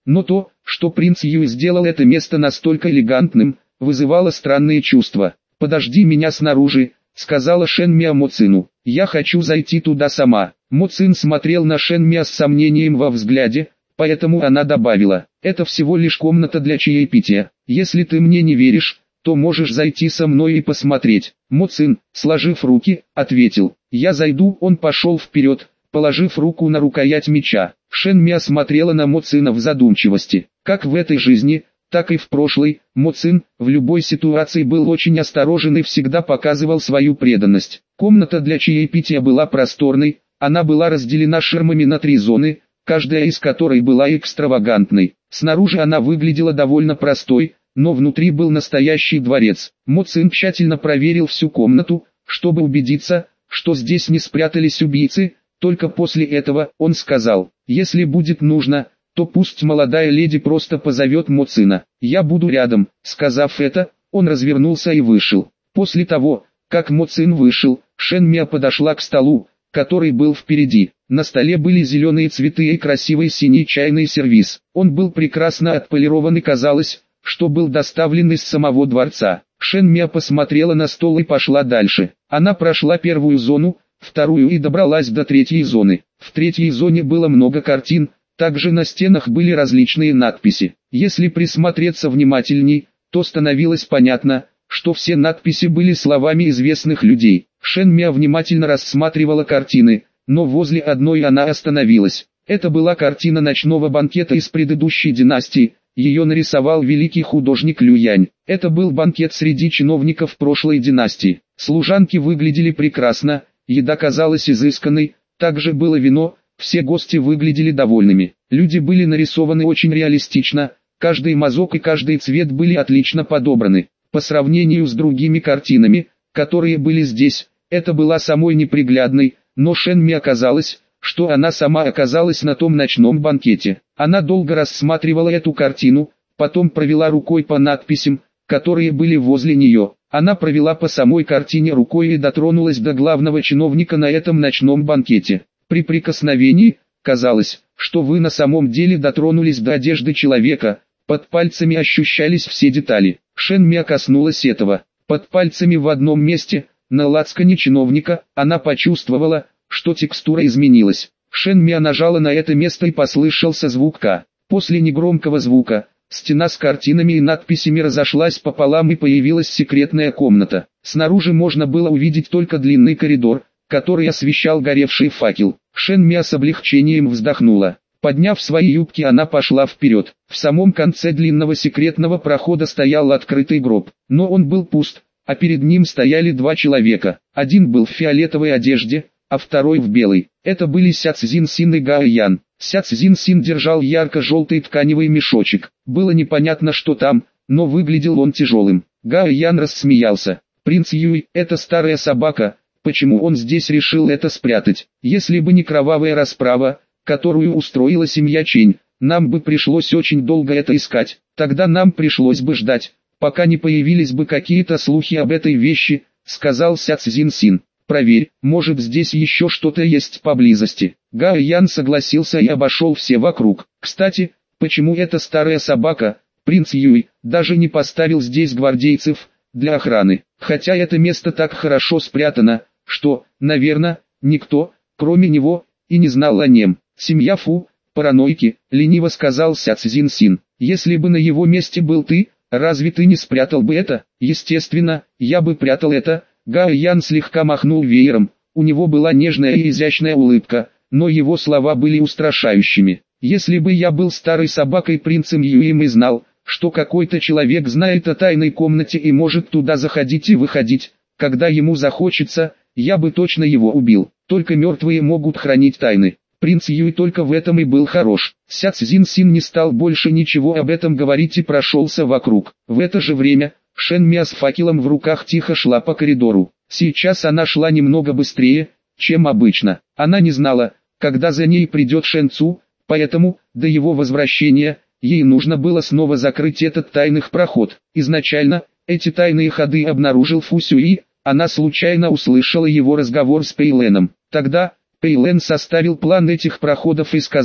Но то, что принц Юй сделал это место настолько элегантным, вызывало странные чувства. «Подожди меня снаружи», — сказала Шэн Миа Мо Цину. «Я хочу зайти туда сама». Мо Цин смотрел на Шэн Миа с сомнением во взгляде, поэтому она добавила: «Это всего лишь комната для чаепития. Если ты мне не веришь, то можешь зайти со мной и посмотреть». Мо Цин, сложив руки, ответил: «Я зайду». Он пошел вперед, положив руку на рукоять меча. Шэн Миа смотрела на Мо Цина в задумчивости. Как в этой жизни, так и в прошлой, Мо Цин в любой ситуации был очень осторожен и всегда показывал свою преданность. Комната для чаепития была просторной, она была разделена ширмами на три зоны, каждая из которой была экстравагантной. Снаружи она выглядела довольно простой, но внутри был настоящий дворец. Мо Цин тщательно проверил всю комнату, чтобы убедиться, что здесь не спрятались убийцы. Только после этого он сказал: «Если будет нужно, то пусть молодая леди просто позовет Мо Цина. Я буду рядом». Сказав это, он развернулся и вышел. После того, как Мо Цин вышел, Шэн Миа подошла к столу, который был впереди. На столе были зеленые цветы и красивый синий чайный сервиз. Он был прекрасно отполирован и казалось, что был доставлен из самого дворца. Шэн Миа посмотрела на стол и пошла дальше. Она прошла первую зону, вторую и добралась до третьей зоны. В третьей зоне было много картин, также на стенах были различные надписи. Если присмотреться внимательней, то становилось понятно, что все надписи были словами известных людей. Шэн Миа внимательно рассматривала картины, но возле одной она остановилась. Это была картина ночного банкета из предыдущей династии, ее нарисовал великий художник Лю Янь. Это был банкет среди чиновников прошлой династии. Служанки выглядели прекрасно, еда казалась изысканной, также было вино, все гости выглядели довольными. Люди были нарисованы очень реалистично, каждый мазок и каждый цвет были отлично подобраны. По сравнению с другими картинами, которые были здесь, это была самой неприглядной, но Шэн Ми оказалось, что она сама оказалась на том ночном банкете. Она долго рассматривала эту картину, потом провела рукой по надписям, которые были возле нее. Она провела по самой картине рукой и дотронулась до главного чиновника на этом ночном банкете. При прикосновении, казалось, что вы на самом деле дотронулись до одежды человека, под пальцами ощущались все детали. Шэн Ми коснулась этого. Под пальцами в одном месте, на лацкане чиновника, она почувствовала, что текстура изменилась. Шэн Ми нажала на это место и послышался звук К. После негромкого звука, стена с картинами и надписями разошлась пополам и появилась секретная комната. Снаружи можно было увидеть только длинный коридор, который освещал горевший факел. Шэн Ми с облегчением вздохнула. Подняв свои юбки, она пошла вперед. В самом конце длинного секретного прохода стоял открытый гроб, но он был пуст, а перед ним стояли два человека. Один был в фиолетовой одежде, а второй в белой. Это были Ся Цзин Син и Гао Ян. Ся Цзин Син держал ярко-желтый тканевый мешочек. Было непонятно, что там, но выглядел он тяжелым. Гао Ян рассмеялся. «Принц Юй, это старая собака, почему он здесь решил это спрятать? Если бы не кровавая расправа, которую устроила семья Чэнь, нам бы пришлось очень долго это искать. Тогда нам пришлось бы ждать, пока не появились бы какие-то слухи об этой вещи», — сказал Ся Цзин Син. «Проверь, может здесь еще что-то есть поблизости». Гао Ян согласился и обошел все вокруг. «Кстати, почему эта старая собака, принц Юй, даже не поставил здесь гвардейцев для охраны? Хотя это место так хорошо спрятано, что, наверное, никто, кроме него, и не знал о нем». «Семья Фу, паранойки», — лениво сказал Ся Цзин Син. «Если бы на его месте был ты, разве ты не спрятал бы это?» «Естественно, я бы прятал это». Гао Ян слегка махнул веером, у него была нежная и изящная улыбка, но его слова были устрашающими. «Если бы я был старой собакой принцем Юем и знал, что какой-то человек знает о тайной комнате и может туда заходить и выходить, когда ему захочется, я бы точно его убил. Только мертвые могут хранить тайны. Принц Юй только в этом и был хорош». Ся Цзин Син не стал больше ничего об этом говорить и прошелся вокруг. В это же время Шэн Ми с факелом в руках тихо шла по коридору. Сейчас она шла немного быстрее, чем обычно. Она не знала, когда за ней придет Шэн Цу, поэтому, до его возвращения, ей нужно было снова закрыть этот тайный проход. Изначально, эти тайные ходы обнаружил Фу Сюи, она случайно услышала его разговор с Пэй Леном. Тогда, Пэй Лен составил план этих проходов и сказал,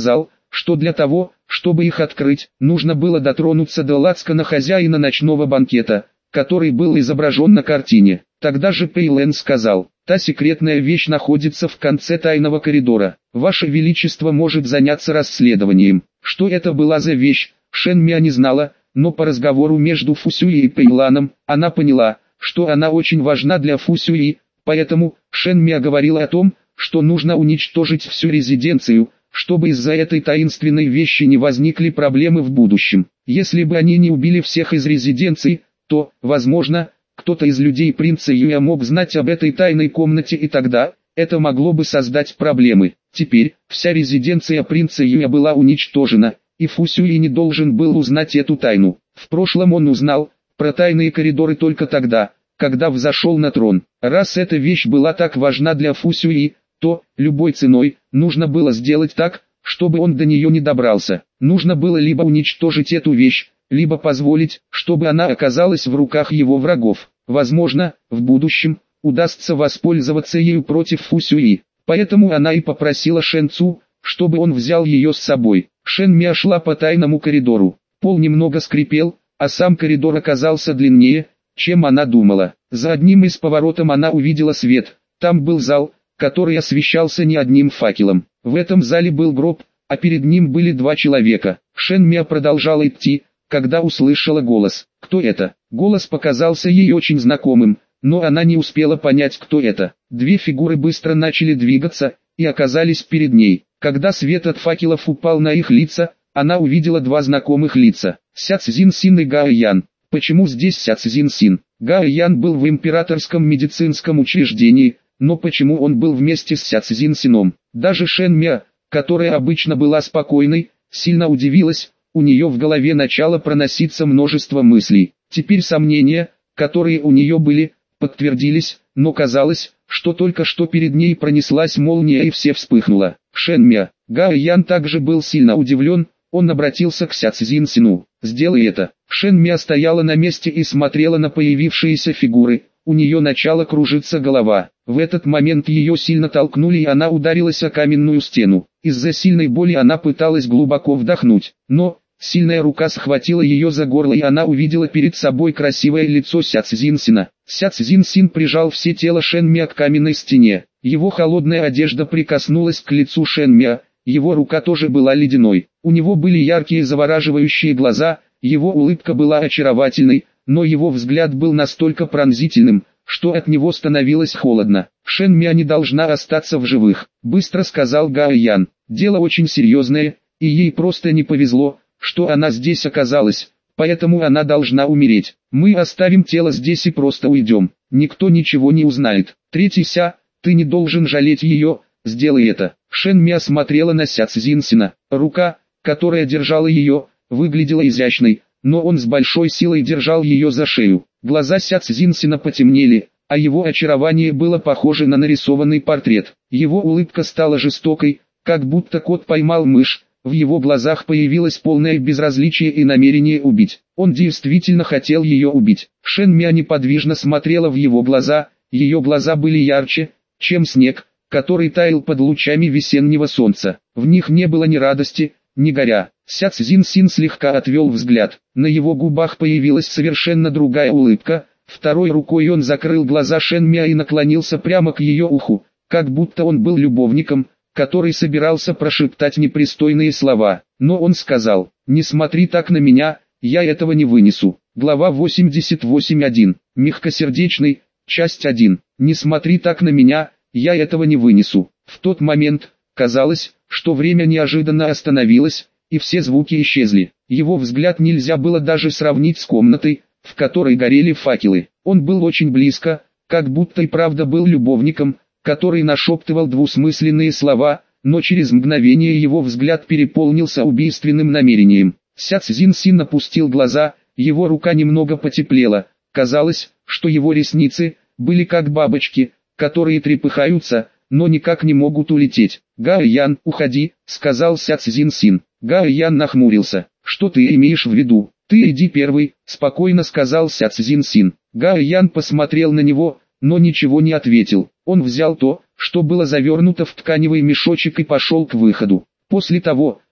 что для того, чтобы их открыть, нужно было дотронуться до лацкана хозяина ночного банкета, который был изображен на картине. Тогда же Пейлен сказал: «Та секретная вещь находится в конце тайного коридора. Ваше Величество может заняться расследованием». Что это была за вещь, Шен Миа не знала, но по разговору между Фусюи и Пейланом, она поняла, что она очень важна для Фусюи, поэтому Шен Миа говорила о том, что нужно уничтожить всю резиденцию, чтобы из-за этой таинственной вещи не возникли проблемы в будущем. Если бы они не убили всех из резиденции, то, возможно, кто-то из людей принца Юя мог знать об этой тайной комнате, и тогда это могло бы создать проблемы. Теперь вся резиденция принца Юя была уничтожена, и Фусюи не должен был узнать эту тайну. В прошлом он узнал про тайные коридоры только тогда, когда взошел на трон. Раз эта вещь была так важна для Фусюи, то, любой ценой, нужно было сделать так, чтобы он до нее не добрался. Нужно было либо уничтожить эту вещь, либо позволить, чтобы она оказалась в руках его врагов. Возможно, в будущем удастся воспользоваться ею против Фусюи. Поэтому она и попросила Шэн Цу, чтобы он взял ее с собой. Шэн Миа шла по тайному коридору. Пол немного скрипел, а сам коридор оказался длиннее, чем она думала. За одним из поворотов она увидела свет. Там был зал, который освещался не одним факелом. В этом зале был гроб, а перед ним были два человека. Шэн Миа продолжала идти, когда услышала голос. Кто это? Голос показался ей очень знакомым, но она не успела понять, кто это. Две фигуры быстро начали двигаться и оказались перед ней. Когда свет от факелов упал на их лица, она увидела два знакомых лица. Ся Цзин Син и Гао Ян. Почему здесь Ся Цзин Син? Гао Ян был в императорском медицинском учреждении, но почему он был вместе с Ся Цзин Сином? Даже Шэн Миа, которая обычно была спокойной, сильно удивилась. У нее в голове начало проноситься множество мыслей. Теперь сомнения, которые у нее были, подтвердились, но казалось, что только что перед ней пронеслась молния и все вспыхнуло. Шэн Миа. Гао Ян также был сильно удивлен, он обратился к Ся Цзин Сину. «Сделай это». Шэн Миа стояла на месте и смотрела на появившиеся фигуры, у нее начала кружиться голова. В этот момент ее сильно толкнули и она ударилась о каменную стену. Из-за сильной боли она пыталась глубоко вдохнуть, но сильная рука схватила ее за горло и она увидела перед собой красивое лицо Ся Цзин Сина. Ся Цзин Син прижал все тело Шэн Миа к каменной стене. Его холодная одежда прикоснулась к лицу Шэн Миа, его рука тоже была ледяной. У него были яркие завораживающие глаза, его улыбка была очаровательной, но его взгляд был настолько пронзительным, что от него становилось холодно. «Шэн Миа не должна остаться в живых», — быстро сказал Гао Ян. «Дело очень серьезное, и ей просто не повезло, что она здесь оказалась, поэтому она должна умереть. Мы оставим тело здесь и просто уйдем, никто ничего не узнает. Третий Ся, ты не должен жалеть ее, сделай это». Шэн Миа смотрела на Ся Цзин Сина. Рука, которая держала ее, выглядела изящной, но он с большой силой держал ее за шею. Глаза Ся Цзин Сина потемнели, а его очарование было похоже на нарисованный портрет. Его улыбка стала жестокой, как будто кот поймал мышь. В его глазах появилось полное безразличие и намерение убить. Он действительно хотел ее убить. Шэн Миа неподвижно смотрела в его глаза, ее глаза были ярче, чем снег, который таял под лучами весеннего солнца. В них не было ни радости, ни горя. Ся Цзин Син слегка отвел взгляд. На его губах появилась совершенно другая улыбка. Второй рукой он закрыл глаза Шэн Миа и наклонился прямо к ее уху, как будто он был любовником, который собирался прошептать непристойные слова. Но он сказал: «Не смотри так на меня, я этого не вынесу». Глава восемьдесят восемь один. Мягкосердечный, часть один. «Не смотри так на меня, я этого не вынесу». В тот момент, казалось, что время неожиданно остановилось, и все звуки исчезли. Его взгляд нельзя было даже сравнить с комнатой, в которой горели факелы. Он был очень близко, как будто и правда был любовником, который нашептывал двусмысленные слова, но через мгновение его взгляд переполнился убийственным намерением. Ся Цзин Син опустил глаза, его рука немного потеплела. Казалось, что его ресницы были как бабочки, которые трепыхаются, но никак не могут улететь. «Гао Ян, уходи», — сказал Ся Цзин Син. Гао Ян нахмурился. «Что ты имеешь в виду?» «Ты иди первый», — спокойно сказал Ся Цзин Син. Гао Ян посмотрел на него, но ничего не ответил. Он взял то, что было завернуто в тканевый мешочек и пошел к выходу. После того,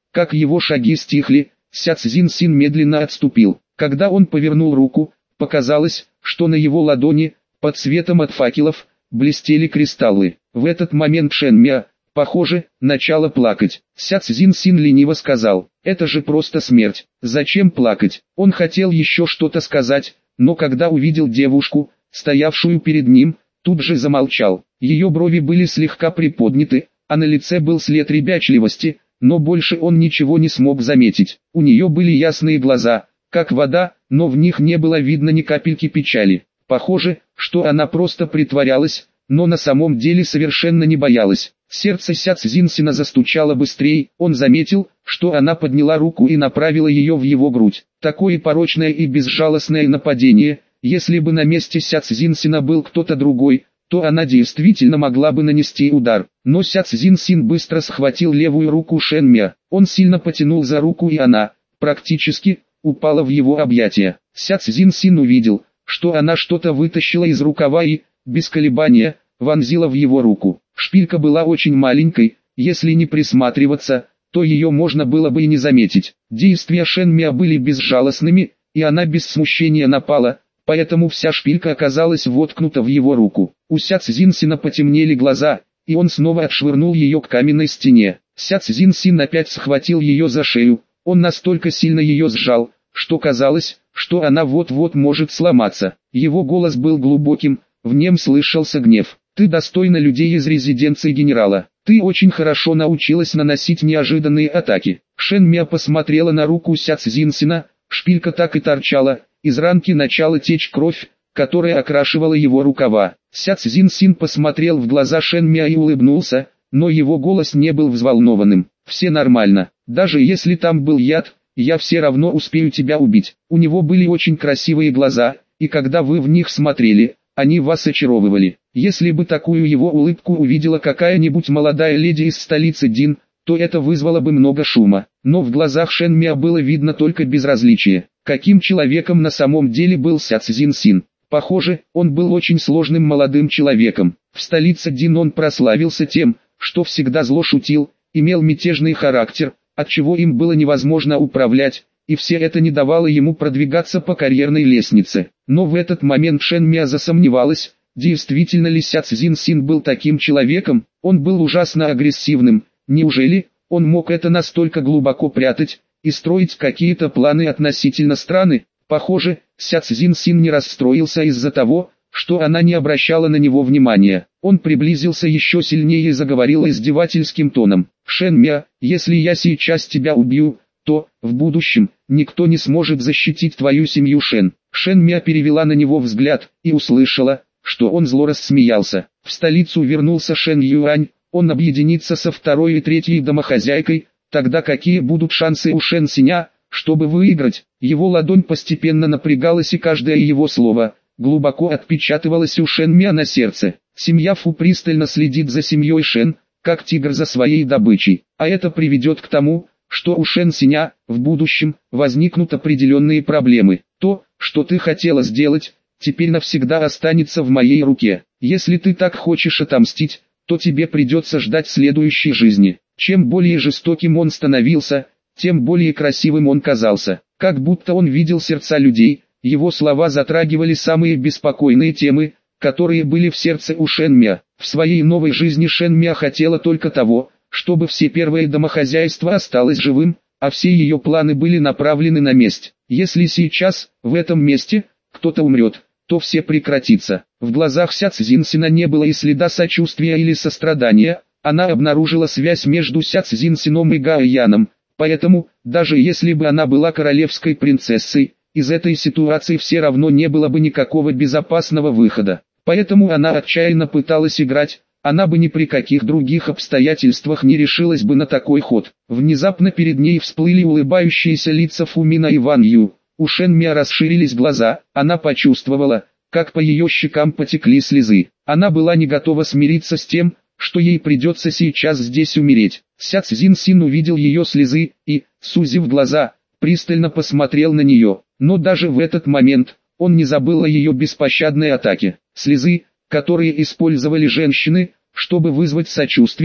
как его шаги стихли, Ся Цзиньсин медленно отступил. Когда он повернул руку, показалось, что на его ладони, под светом от факелов, блестели кристаллы. В этот момент Шэн Мя, похоже, начала плакать. Ся Цзиньсин лениво сказал: «Это же просто смерть. Зачем плакать?» Он хотел еще что-то сказать, но когда увидел девушку, стоявшую перед ним, тут же замолчал. Ее брови были слегка приподняты, а на лице был след ребячливости, но больше он ничего не смог заметить. У нее были ясные глаза, как вода, но в них не было видно ни капельки печали. Похоже, что она просто притворялась, но на самом деле совершенно не боялась. Сердце Ся Цзиньсина застучало быстрее, он заметил, что она подняла руку и направила ее в его грудь. Такое порочное и безжалостное нападение, если бы на месте Ся Цзиньсина был кто-то другой, то она действительно могла бы нанести удар. Но Ся Цзиньсин быстро схватил левую руку Шэн Мя. Он сильно потянул за руку, и она, практически, упала в его объятия. Ся Цзиньсин увидел, что она что-то вытащила из рукава и, без колебания, вонзила в его руку. Шпилька была очень маленькой, если не присматриваться, то ее можно было бы и не заметить. Действия Шэн Мя были безжалостными, и она без смущения напала, поэтому вся шпилька оказалась воткнута в его руку. У Ся Цзиньсина потемнели глаза, и он снова отшвырнул ее к каменной стене. Ся Цзиньсин опять схватил ее за шею, он настолько сильно ее сжал, что казалось, что она вот-вот может сломаться. Его голос был глубоким, в нем слышался гнев. «Ты достойна людей из резиденции генерала. Ты очень хорошо научилась наносить неожиданные атаки». Шэн Мя посмотрела на руку Ся Цзиньсина, шпилька так и торчала, из ранки начала течь кровь, которая окрашивала его рукава. Ся Цзиньсин посмотрел в глаза Шэн Мя и улыбнулся, но его голос не был взволнованным. «Все нормально, даже если там был яд, я все равно успею тебя убить». У него были очень красивые глаза, и когда вы в них смотрели, они вас очаровывали. Если бы такую его улыбку увидела какая-нибудь молодая леди из столицы Дин, то это вызвало бы много шума. Но в глазах Шэн Мя было видно только безразличие. Каким человеком на самом деле был Ся Цзиньсин? Похоже, он был очень сложным молодым человеком. В столице Дин он прославился тем, что всегда зло шутил, имел мятежный характер, отчего им было невозможно управлять, и все это не давало ему продвигаться по карьерной лестнице. Но в этот момент Шэн Мя засомневалась, действительно ли Ся Цзиньсин был таким человеком. Он был ужасно агрессивным. Неужели он мог это настолько глубоко прятать и строить какие-то планы относительно страны? Похоже, Ся Цзиньсин не расстроился из-за того, что она не обращала на него внимания. Он приблизился еще сильнее и заговорил издевательским тоном: «Шэн Мя, если я сейчас тебя убью, то, в будущем, никто не сможет защитить твою семью Шэн». Шэн Мя перевела на него взгляд и услышала, что он зло рассмеялся. В столицу вернулся Шэн Юань, он объединится со второй и третьей домохозяйкой, тогда какие будут шансы у Шэн Синя, чтобы выиграть? Его ладонь постепенно напрягалась, и каждое его слово глубоко отпечатывалось у Шэн Мя на сердце. Семья Фу пристально следит за семьей Шэн, как тигр за своей добычей, а это приведет к тому, что у Шэн Синя, в будущем, возникнут определенные проблемы. То, что ты хотела сделать, теперь навсегда останется в моей руке. Если ты так хочешь отомстить, то тебе придется ждать следующей жизни. Чем более жестоким он становился, тем более красивым он казался. Как будто он видел сердца людей, его слова затрагивали самые беспокойные темы, которые были в сердце у Шэн Мя. В своей новой жизни Шэн Мя хотела только того, чтобы все первое домохозяйство осталось живым, а все ее планы были направлены на месть. Если сейчас, в этом месте, кто-то умрет, то все прекратится. В глазах Ся Цзиньсина не было и следа сочувствия или сострадания, она обнаружила связь между Ся Цзиньсином и Гао Яном, поэтому, даже если бы она была королевской принцессой, из этой ситуации все равно не было бы никакого безопасного выхода. Поэтому она отчаянно пыталась играть, она бы ни при каких других обстоятельствах не решилась бы на такой ход. Внезапно перед ней всплыли улыбающиеся лица Фумина и Ван Ю. У Шэн Мя расширились глаза, она почувствовала, как по ее щекам потекли слезы. Она была не готова смириться с тем, что ей придется сейчас здесь умереть. Ся Цзиньсин увидел ее слезы и, сузив глаза, пристально посмотрел на нее. Но даже в этот момент, он не забыл о ее беспощадной атаке. Слезы, которые использовали женщины, чтобы вызвать сочувствие,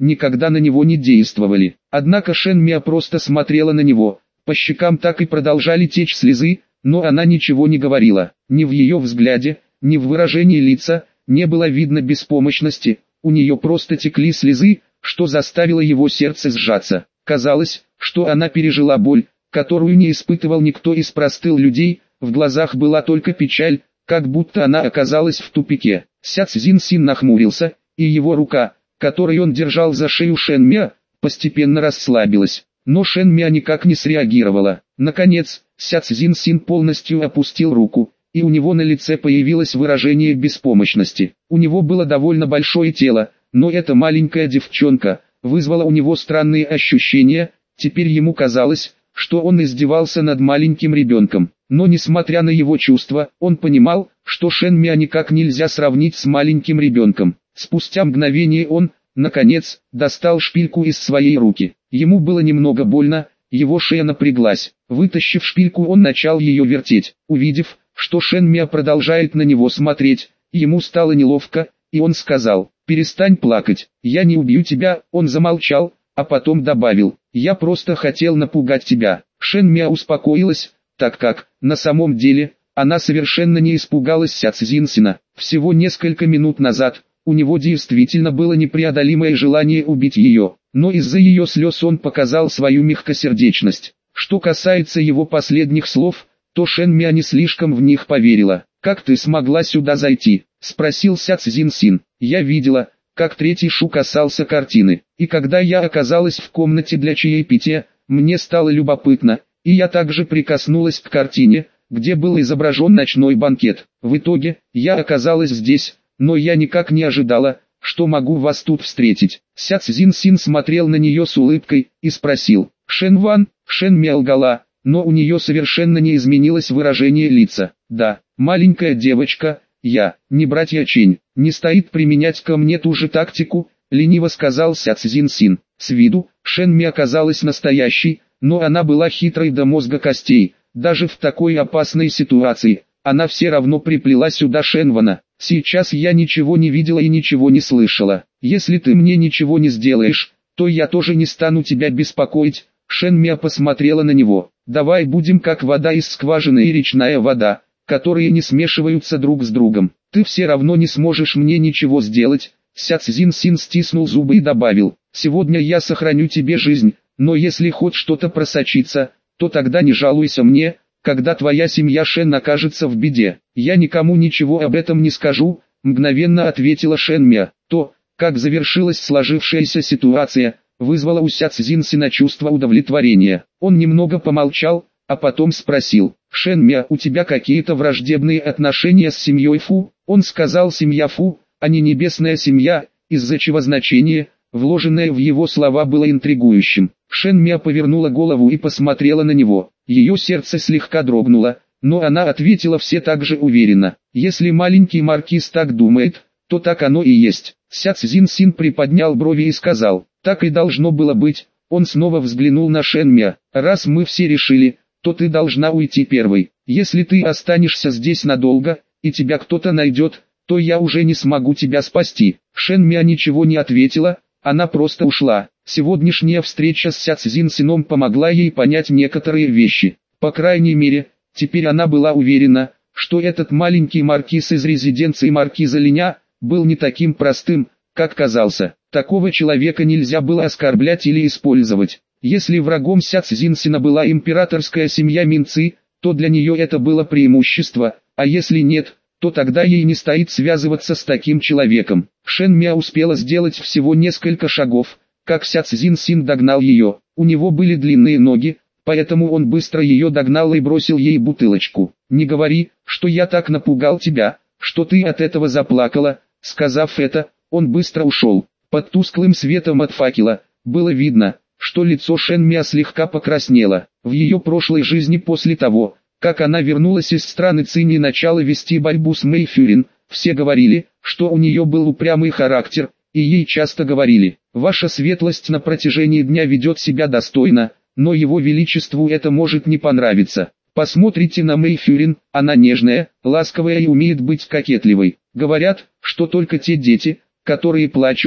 никогда на него не действовали. Однако Шен Миа просто смотрела на него, по щекам так и продолжали течь слезы, но она ничего не говорила. Ни в ее взгляде, ни в выражении лица, не было видно беспомощности, у нее просто текли слезы, что заставило его сердце сжаться. Казалось, что она пережила боль, которую не испытывал никто из простых людей, в глазах была только печаль, как будто она оказалась в тупике. Ся Цзиньсин нахмурился, и его рука, которой он держал за шею Шен Миа, постепенно расслабилась. Но Шен Миа никак не среагировала. Наконец, Ся Цзиньсин полностью опустил руку, и у него на лице появилось выражение беспомощности. У него было довольно большое тело, но эта маленькая девчонка вызвала у него странные ощущения. Теперь ему казалось, что он издевался над маленьким ребенком. Но несмотря на его чувства, он понимал, что Шен Миа никак нельзя сравнить с маленьким ребенком. Спустя мгновение он, наконец, достал шпильку из своей руки. Ему было немного больно, его шея напряглась. Вытащив шпильку, он начал ее вертеть. Увидев, что Шен Миа продолжает на него смотреть, ему стало неловко, и он сказал: «Перестань плакать, я не убью тебя». Он замолчал, а потом добавил: «Я просто хотел напугать тебя». Шен Миа успокоилась, так как, на самом деле, она совершенно не испугалась Ся Цзиньсина. Всего несколько минут назад, у него действительно было непреодолимое желание убить ее, но из-за ее слез он показал свою мягкосердечность. Что касается его последних слов, то Шен Миа не слишком в них поверила. «Как ты смогла сюда зайти?» – спросил Ся Цзиньсин. «Я видела, как третий Шу касался картины, и когда я оказалась в комнате для чаепития, мне стало любопытно, и я также прикоснулась к картине, где был изображен ночной банкет. В итоге, я оказалась здесь, но я никак не ожидала, что могу вас тут встретить». Ся Цзиньсин смотрел на нее с улыбкой и спросил: «Шен Ван?» Шен Миа лгала, но у нее совершенно не изменилось выражение лица. «Да, маленькая девочка, я, не братья Чень, не стоит применять ко мне ту же тактику», лениво сказал Ся Цзиньсин. С виду, Шен Миа казалась настоящей, но она была хитрой до мозга костей. Даже в такой опасной ситуации, она все равно приплела сюда Шен Вана. «Сейчас я ничего не видела и ничего не слышала. Если ты мне ничего не сделаешь, то я тоже не стану тебя беспокоить». Шен Миа посмотрела на него. «Давай будем как вода из скважины и речная вода, которые не смешиваются друг с другом. Ты все равно не сможешь мне ничего сделать». Ся Цзиньсин стиснул зубы и добавил: «Сегодня я сохраню тебе жизнь, но если хоть что-то просочится, то тогда не жалуйся мне, когда твоя семья Шен окажется в беде». «Я никому ничего об этом не скажу», — мгновенно ответила Шен Миа. То, как завершилась сложившаяся ситуация, вызвало у Ся Цзиньсина чувство удовлетворения. Он немного помолчал, а потом спросил: «Шен Миа, у тебя какие-то враждебные отношения с семьей Фу?» Он сказал «семья Фу», а не небесная семья, из-за чего значение, вложенное в его слова, было интригующим. Шен Миа повернула голову и посмотрела на него. Ее сердце слегка дрогнуло, но она ответила все так же уверенно: «Если маленький маркиз так думает, то так оно и есть». Ся Цзиньсин приподнял брови и сказал: «Так и должно было быть». Он снова взглянул на Шен Миа. «Раз мы все решили, то ты должна уйти первой. Если ты останешься здесь надолго, и тебя кто-то найдет, то я уже не смогу тебя спасти». Шен Миа ничего не ответила, она просто ушла. Сегодняшняя встреча с Ся Цзиньсином помогла ей понять некоторые вещи. По крайней мере, теперь она была уверена, что этот маленький маркиз из резиденции маркиза Линя был не таким простым, как казался. Такого человека нельзя было оскорблять или использовать. Если врагом Ся Цзиньсина была императорская семья Минцы, то для нее это было преимущество, а если нет, то тогда ей не стоит связываться с таким человеком. Шен Миа успела сделать всего несколько шагов, как Ся Цзиньсин догнал ее. У него были длинные ноги, поэтому он быстро ее догнал и бросил ей бутылочку. «Не говори, что я так напугал тебя, что ты от этого заплакала». Сказав это, он быстро ушел. Под тусклым светом от факела было видно, что лицо Шен Миа слегка покраснело. В ее прошлой жизни, после того, как она вернулась из страны Цинь и начала вести борьбу с Мэй Фюрин, все говорили, что у нее был упрямый характер, и ей часто говорили: «Ваша светлость на протяжении дня ведет себя достойно, но его величеству это может не понравиться. Посмотрите на Мэй Фюрин, она нежная, ласковая и умеет быть кокетливой. Говорят, что только те дети, которые плачут,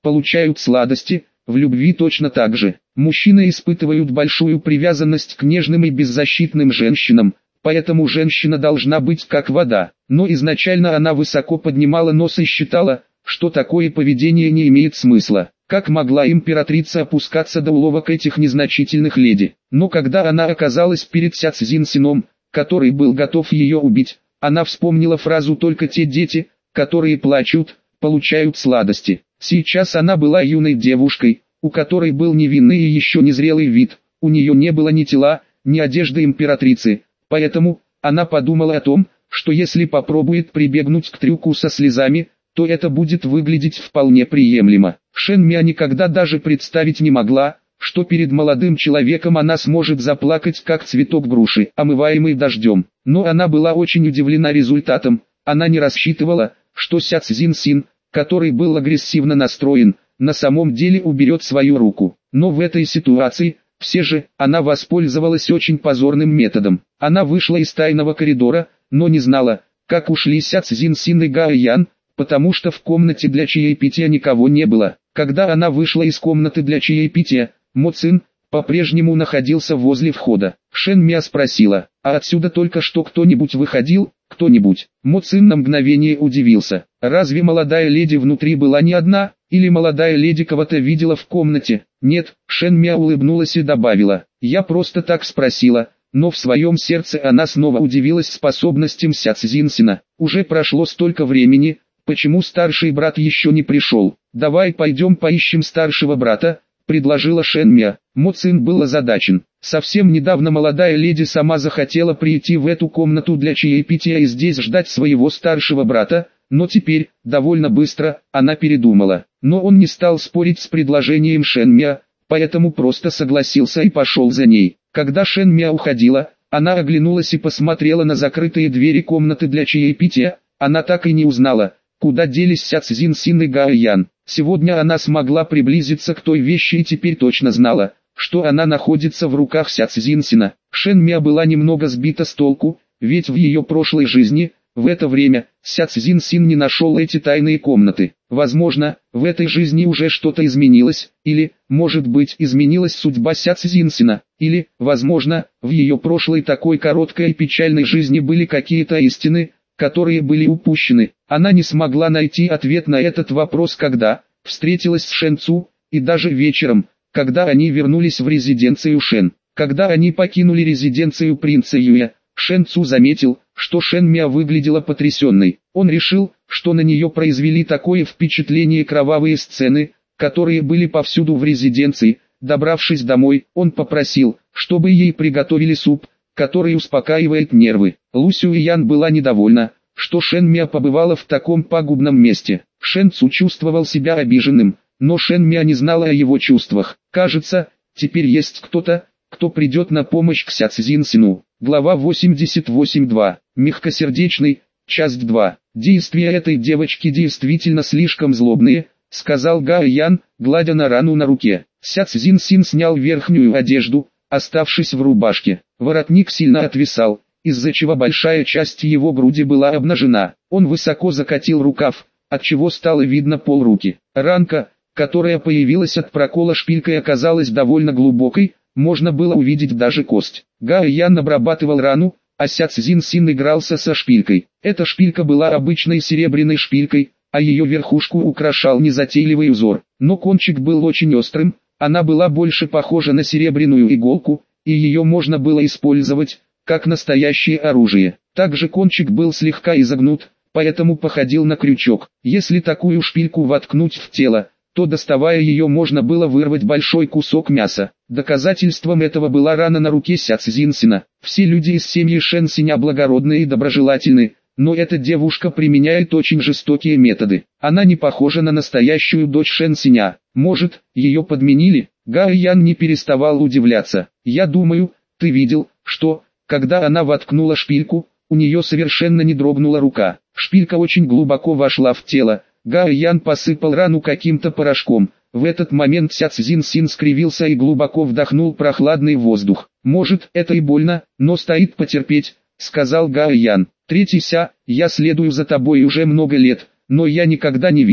получают сладости, в любви точно так же. Мужчины испытывают большую привязанность к нежным и беззащитным женщинам, поэтому женщина должна быть как вода. Но изначально она высоко поднимала нос и считала, что такое поведение не имеет смысла. Как могла императрица опускаться до уловок этих незначительных леди? Но когда она оказалась перед Ся Цзиньсином, который был готов ее убить, она вспомнила фразу «только те дети, которые плачут, получают сладости». Сейчас она была юной девушкой, у которой был невинный и еще незрелый вид, у нее не было ни тела, ни одежды императрицы, поэтому она подумала о том, что если попробует прибегнуть к трюку со слезами, то это будет выглядеть вполне приемлемо. Шэн Мя никогда даже представить не могла, что перед молодым человеком она сможет заплакать как цветок груши, омываемый дождем. Но она была очень удивлена результатом, она не рассчитывала, что Ся Цзиньсин, который был агрессивно настроен, на самом деле уберет свою руку. Но в этой ситуации, все же, она воспользовалась очень позорным методом. Она вышла из тайного коридора, но не знала, как ушли Ся Цзиньсин и Гао Ян, потому что в комнате для чаепития никого не было. Когда она вышла из комнаты для чаепития, Мо Цин по-прежнему находился возле входа. Шэн Мя спросила, а отсюда только что кто-нибудь выходил? Кто-нибудь? Мо Цин на мгновение удивился. Разве молодая леди внутри была не одна, или молодая леди кого-то видела в комнате? Нет, Шэн Мя улыбнулась и добавила, я просто так спросила. Но в своем сердце она снова удивилась способностям Ся Цзиньсина. Уже прошло столько времени, почему старший брат еще не пришел? Давай пойдем поищем старшего брата, предложила Шэн Мя. Мо Цин был озадачен. Совсем недавно молодая леди сама захотела прийти в эту комнату для чаепития и здесь ждать своего старшего брата, но теперь, довольно быстро, она передумала. Но он не стал спорить с предложением Шэн Мя, поэтому просто согласился и пошел за ней. Когда Шэн Мя уходила, она оглянулась и посмотрела на закрытые двери комнаты для чаепития. Она так и не узнала, куда делись Ся Цзиньсин и Гао Ян. Сегодня она смогла приблизиться к той вещи и теперь точно знала, что она находится в руках Ся Цзиньсина. Шэн Мя была немного сбита с толку, ведь в ее прошлой жизни, в это время, Ся Цзиньсин не нашел эти тайные комнаты. Возможно, в этой жизни уже что-то изменилось, или, может быть, изменилась судьба Ся Цзиньсина, или, возможно, в ее прошлой такой короткой и печальной жизни были какие-то истины, которые были упущены. Она не смогла найти ответ на этот вопрос, когда встретилась с Шэн Цу, и даже вечером, когда они вернулись в резиденцию Шэн. Когда они покинули резиденцию принца Юя, Шэн Цу заметил, что Шэн Мя выглядела потрясенной. Он решил, что на нее произвели такое впечатление кровавые сцены, которые были повсюду в резиденции. Добравшись домой, он попросил, чтобы ей приготовили суп, который успокаивает нервы. Лу Сюэян была недовольна, что Шэн Мя побывала в таком пагубном месте. Шэн Цу чувствовал себя обиженным, но Шэн Мя не знала о его чувствах. Кажется, теперь есть кто-то, кто придет на помощь к Ся Цзиньсину. Глава восемьдесят восемь два. Мягкосердечный, часть два. Действия этой девочки действительно слишком злобные, сказал Гао Ян, гладя на рану на руке. Ся Цзиньсин снял верхнюю одежду, оставшись в рубашке. Воротник сильно отвисал, из-за чего большая часть его груди была обнажена. Он высоко закатил рукав, отчего стало видно полруки. Ранка, которая появилась от прокола шпилькой, оказалась довольно глубокой, можно было увидеть даже кость. Гао Ян обрабатывал рану, а Ся Цзиньсин игрался со шпилькой. Эта шпилька была обычной серебряной шпилькой, а ее верхушку украшал незатейливый узор. Но кончик был очень острым, она была больше похожа на серебряную иголку, и ее можно было использовать, как настоящее оружие. Также кончик был слегка изогнут, поэтому походил на крючок. Если такую шпильку воткнуть в тело, то доставая ее можно было вырвать большой кусок мяса. Доказательством этого была рана на руке Ся Цзиньсина. Все люди из семьи Шэн Синя благородны и доброжелательны, но эта девушка применяет очень жестокие методы. Она не похожа на настоящую дочь Шэн Синя. Может, ее подменили? Гао Ян не переставал удивляться. Я думаю, ты видел, что, когда она воткнула шпильку, у нее совершенно не дрогнула рука. Шпилька очень глубоко вошла в тело. Гао Ян посыпал рану каким-то порошком. В этот момент Ся Цзиньсин скривился и глубоко вдохнул прохладный воздух. «Может, это и больно, но стоит потерпеть», — сказал Гао Ян. «Третий Ся, я следую за тобой уже много лет, но я никогда не видел,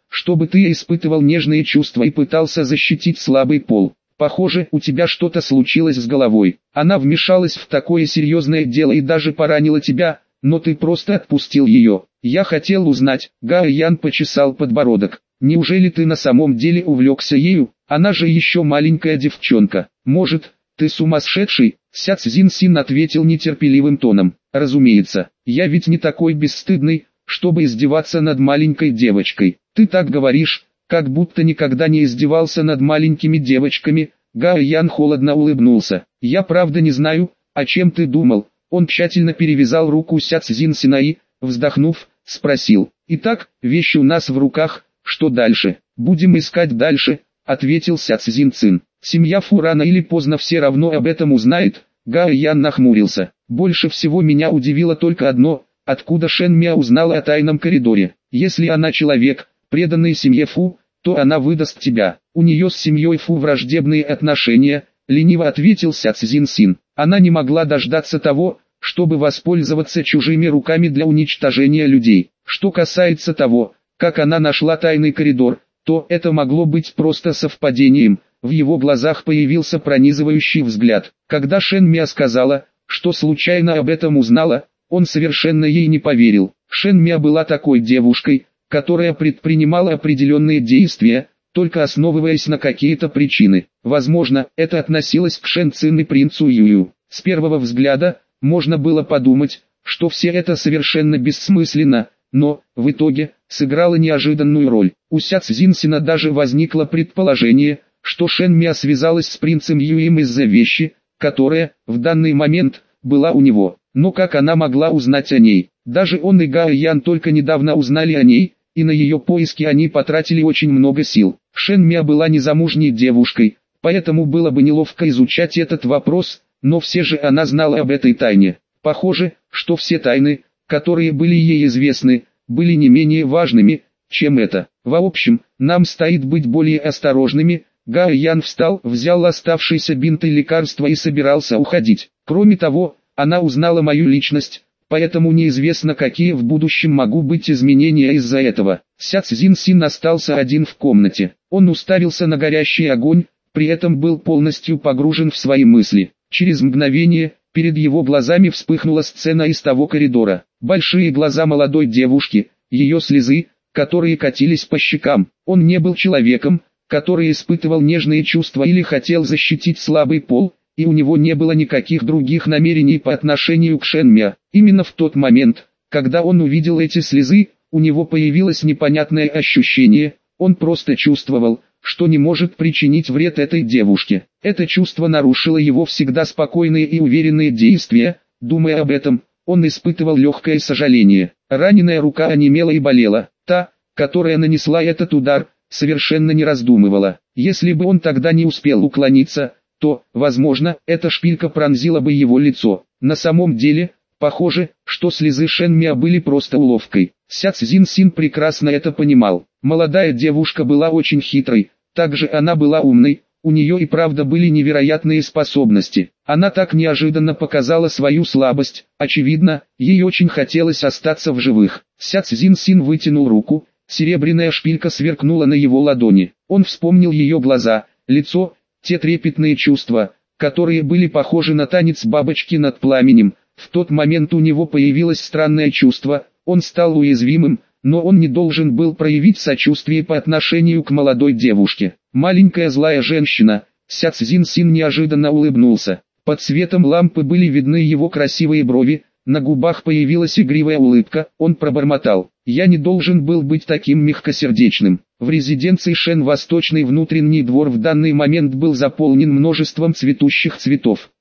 чтобы ты испытывал нежные чувства и пытался защитить слабый пол. Похоже, у тебя что-то случилось с головой. Она вмешалась в такое серьезное дело и даже поранила тебя, но ты просто отпустил ее. Я хотел узнать, Гао Ян почесал подбородок. Неужели ты на самом деле увлекся ею? Она же еще маленькая девчонка. Может, ты сумасшедший? Ся Цзин Син ответил нетерпеливым тоном. Разумеется, я ведь не такой бесстыдный, чтобы издеваться над маленькой девочкой. Ты так говоришь, как будто никогда не издевался над маленькими девочками. Гао Ян холодно улыбнулся. Я правда не знаю, о чем ты думал. Он тщательно перевязал руку Ся Цзин Сина и, вздохнув, спросил. Итак, вещи у нас в руках, что дальше? Будем искать дальше, ответил Ся Цзин Цин. Семья Фу рано или поздно все равно об этом узнает. Гао Ян нахмурился. Больше всего меня удивило только одно, откуда Шэн Мя узнала о тайном коридоре. Если она человек, преданный семье Фу, то она выдаст тебя. У нее с семьей Фу враждебные отношения, лениво ответил Ся Цзин Син. Она не могла дождаться того, чтобы воспользоваться чужими руками для уничтожения людей. Что касается того, как она нашла тайный коридор, то это могло быть просто совпадением. В его глазах появился пронизывающий взгляд. Когда Шэн Мя сказала, что случайно об этом узнала, он совершенно ей не поверил. Шэн Мя была такой девушкой, которая предпринимала определенные действия, только основываясь на какие-то причины. Возможно, это относилось к Шэн Цин и принцу Юю. С первого взгляда, можно было подумать, что все это совершенно бессмысленно, но, в итоге, сыграло неожиданную роль. У Ся Цзин Сина даже возникло предположение, что Шэн Мя связалась с принцем Юем из-за вещи, которая, в данный момент, была у него. Но как она могла узнать о ней? Даже он и Гао Ян только недавно узнали о ней, и на ее поиски они потратили очень много сил. Шэн Мя была незамужней девушкой, поэтому было бы неловко изучать этот вопрос, но все же она знала об этой тайне. Похоже, что все тайны, которые были ей известны, были не менее важными, чем это. В общем, нам стоит быть более осторожными. Гао Ян встал, взял оставшиеся бинты и лекарства и собирался уходить. Кроме того, она узнала мою личность, поэтому неизвестно, какие в будущем могут быть изменения из-за этого. Ся Цзин Син остался один в комнате. Он уставился на горящий огонь, при этом был полностью погружен в свои мысли. Через мгновение, перед его глазами вспыхнула сцена из того коридора. Большие глаза молодой девушки, ее слезы, которые катились по щекам. Он не был человеком, который испытывал нежные чувства или хотел защитить слабый пол, и у него не было никаких других намерений по отношению к Шэн Мя. Именно в тот момент, когда он увидел эти слезы, у него появилось непонятное ощущение, он просто чувствовал, что не может причинить вред этой девушке. Это чувство нарушило его всегда спокойные и уверенные действия. Думая об этом, он испытывал легкое сожаление. Раненая рука онемела и болела. Та, которая нанесла этот удар, совершенно не раздумывала. Если бы он тогда не успел уклониться, то, возможно, эта шпилька пронзила бы его лицо. На самом деле, похоже, что слезы Шэн Мя были просто уловкой. Ся Цзин Син прекрасно это понимал. Молодая девушка была очень хитрой, также она была умной, у нее и правда были невероятные способности. Она так неожиданно показала свою слабость, очевидно, ей очень хотелось остаться в живых. Ся Цзин Син вытянул руку, серебряная шпилька сверкнула на его ладони. Он вспомнил ее глаза, лицо, те трепетные чувства, которые были похожи на танец бабочки над пламенем. В тот момент у него появилось странное чувство, он стал уязвимым, но он не должен был проявить сочувствие по отношению к молодой девушке. Маленькая злая женщина, Ся Цзин Син неожиданно улыбнулся. Под светом лампы были видны его красивые брови, на губах появилась игривая улыбка, он пробормотал. «Я не должен был быть таким мягкосердечным». В резиденции Шэн восточный внутренний двор в данный момент был заполнен множеством цветущих цветов.